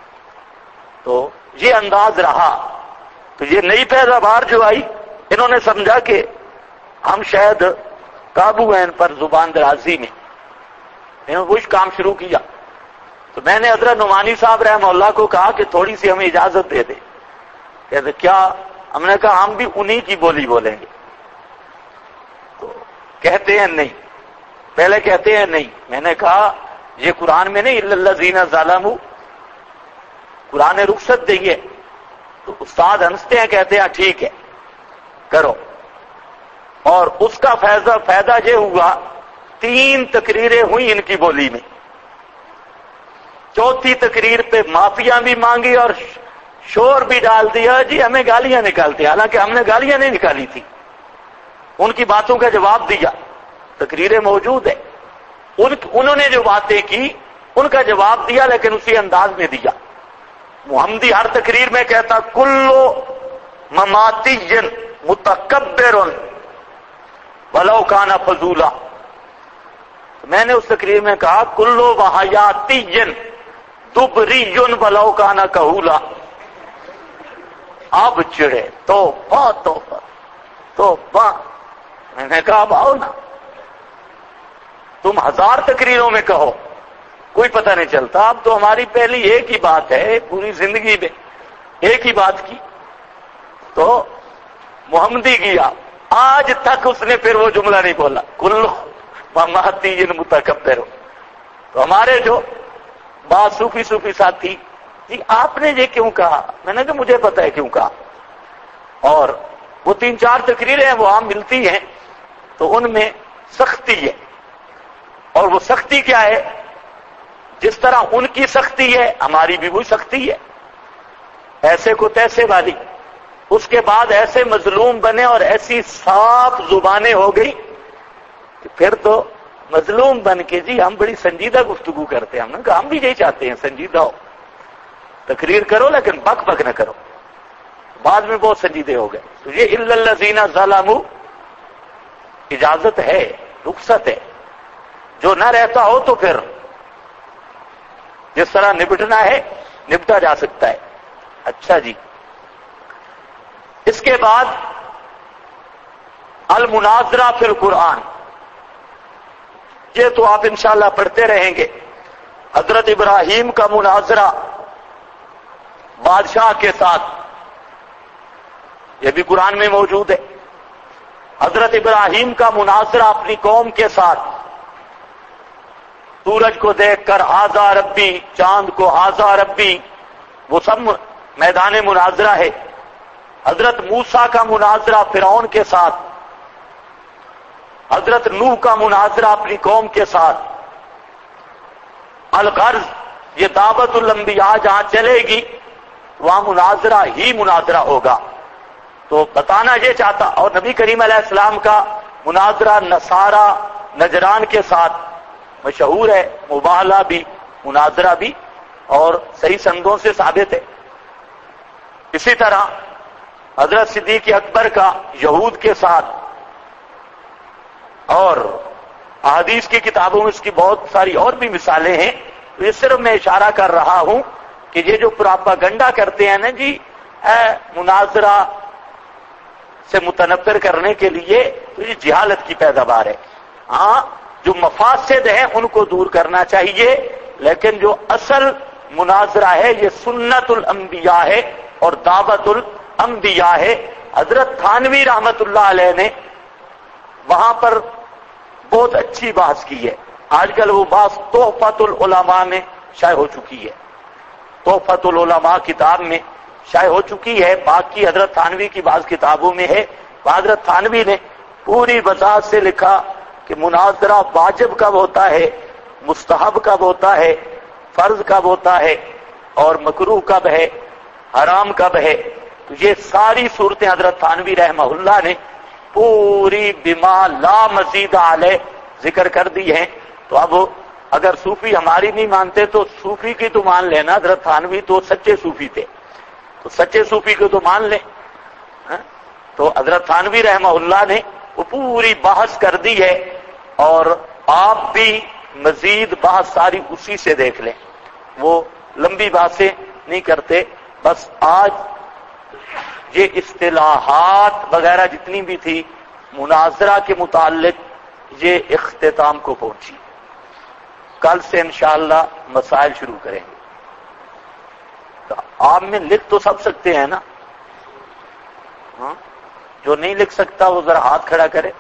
[SPEAKER 1] تو یہ انداز رہا. تو یہ نئی پیداوار جو آئی، انہوں نے سمجھا کہ ہم شاید قابو ہیں ان پر زبان درازی میں، انہوں نے وہی کام شروع کیا. تو میں نے حضرت نعمانی صاحب رحمہ اللہ کو کہا کہ تھوڑی سی ہمیں اجازت دے دے. کہتے کیا؟ ہم نے کہا ہم بھی انہی کی بولی بولیں گے. تو کہتے ہیں نہیں، پہلے کہتے ہیں نہیں. میں نے کہا یہ قرآن میں نہیں الا الذین ظلموا، قرآن نے رخصت دی ہے. تو استاد ہنستے ہیں، کہتے ہیں ٹھیک ہے کرو. اور اس کا فائدہ یہ ہوا 3 تقریریں ہوئی ان کی بولی میں. چوتھی تقریر پہ معافیاں بھی مانگی اور شور بھی ڈال دیا، جی ہمیں گالیاں نکالتی، حالانکہ ہم نے گالیاں نہیں نکالی تھی. ان کی باتوں کا جواب دیا، تقریریں موجود ہیں. انہوں نے جو باتیں کی ان کا جواب دیا، لیکن اسی انداز میں دیا. محمدی ہر تقریر میں کہتا کلو مماتی متکبر ولو کان فضولا. میں نے اس تقریر میں کہا کلو وحیاتی دبری ولو کان کہولا. اب چڑے توبہ توبہ توبہ. میں نے کہا اب آؤ نا، تم 1000 تقریروں میں کہو کوئی پتہ نہیں چلتا. اب تو ہماری پہلی ایک ہی بات ہے پوری زندگی میں، ایک ہی بات کی. تو محمدی کیا، آج تک اس نے پھر وہ جملہ نہیں بولا کلو مماتی متکبر. تو ہمارے جو بعض صوفی ساتھی، جی آپ نے یہ کیوں کہا؟ میں نے کہا مجھے پتہ ہے کیوں کہا. اور وہ 3-4 تقریریں ہیں وہ عام ملتی ہیں، تو ان میں سختی ہے. اور وہ سختی کیا ہے؟ جس طرح ان کی سختی ہے ہماری بھی وہی سختی ہے، ایسے کو تیسے والی۔ اس کے بعد ایسے مظلوم بنے اور ایسی صاف زبانیں ہو گئی کہ پھر تو مظلوم بن کے جی ہم بڑی سنجیدہ گفتگو کرتے ہیں، ہم نے کہا ہم بھی یہی چاہتے ہیں، سنجیدہ ہو، تقریر کرو لیکن بک بک نہ کرو۔ بعد میں بہت سنجیدے ہو گئے۔ تو یہ الا الذین ظلموا اجازت ہے، رخصت ہے، جو نہ رہتا ہو تو پھر جس طرح نپٹنا ہے نپٹا جا سکتا ہے۔ اچھا جی، اس کے بعد المناظرہ فی القرآن، یہ تو آپ انشاءاللہ پڑھتے رہیں گے۔ حضرت ابراہیم کا مناظرہ بادشاہ کے ساتھ، یہ بھی قرآن میں موجود ہے۔ حضرت ابراہیم کا مناظرہ اپنی قوم کے ساتھ، سورج کو دیکھ کر ھذا ربی، چاند کو ھذا ربی، وہ سب میدان مناظرہ ہے۔ حضرت موسیٰ کا مناظرہ فرعون کے ساتھ، حضرت نوح کا مناظرہ اپنی قوم کے ساتھ۔ الغرض یہ دعوت الانبیاء جہاں چلے گی وہاں مناظرہ ہی مناظرہ ہوگا۔ تو بتانا یہ چاہتا، اور نبی کریم علیہ السلام کا مناظرہ نصارہ نجران کے ساتھ مشہور ہے، مباہلہ بھی مناظرہ بھی، اور صحیح سندوں سے ثابت ہے۔ اسی طرح حضرت صدیق اکبر کا یہود کے ساتھ، اور احادیث کی کتابوں میں اس کی بہت ساری اور بھی مثالیں ہیں۔ تو یہ صرف میں اشارہ کر رہا ہوں کہ یہ جو پراپاگنڈا کرتے ہیں نا جی مناظرہ سے متنفر کرنے کے لیے، تو یہ جہالت کی پیداوار ہے۔ ہاں جو مفاسد ہیں ان کو دور کرنا چاہیے، لیکن جو اصل مناظرہ ہے یہ سنت الانبیاء ہے اور دعوت الانبیاء ہے۔ حضرت تھانوی رحمت اللہ علیہ نے وہاں پر بہت اچھی بحث کی ہے۔ آج کل وہ بحث تحفۃ العلماء میں شائع ہو چکی ہے، تحفۃ العلماء کتاب میں شائع ہو چکی ہے، باقی حضرت تھانوی کی بعض کتابوں میں ہے۔ حضرت تھانوی نے پوری وضاحت سے لکھا کہ مناظرہ واجب کب ہوتا ہے، مستحب کب ہوتا ہے، فرض کب ہوتا ہے، اور مکروہ کب ہے، حرام کب ہے۔ تو یہ ساری صورتیں حضرت تھانوی رحمہ اللہ نے پوری بما لا مزید علیہ ذکر کر دی ہیں۔ تو اب اگر صوفی ہماری نہیں مانتے تو صوفی کی تو مان لینا، حضرت تھانوی تو سچے صوفی تھے، تو سچے صوفی کو تو مان لیں۔ تو حضرت تھانوی رحمہ اللہ نے وہ پوری بحث کر دی ہے، اور آپ بھی مزید بحث ساری اسی سے دیکھ لیں، وہ لمبی باتیں نہیں کرتے۔ بس آج یہ اصطلاحات وغیرہ جتنی بھی تھی مناظرہ کے متعلق یہ اختتام کو پہنچی۔ کل سے انشاءاللہ مسائل شروع کریں گے۔ تو آپ میں لکھ تو سب سکتے ہیں نا؟ ہاں، جو نہیں لکھ سکتا وہ ذرا ہاتھ کھڑا کرے،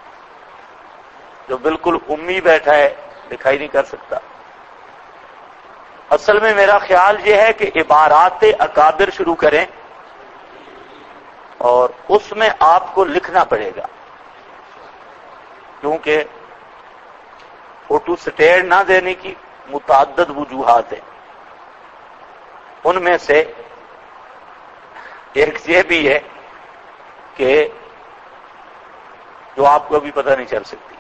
[SPEAKER 1] جو بالکل امی بیٹھا ہے دکھائی نہیں کر سکتا۔ اصل میں میرا خیال یہ ہے کہ عبارات اکابر شروع کریں، اور اس میں آپ کو لکھنا پڑے گا، کیونکہ فوٹو سٹیٹ نہ دینے کی متعدد وجوہات ہیں۔ ان میں سے ایک یہ بھی ہے کہ جو آپ کو ابھی پتہ نہیں چل سکتی،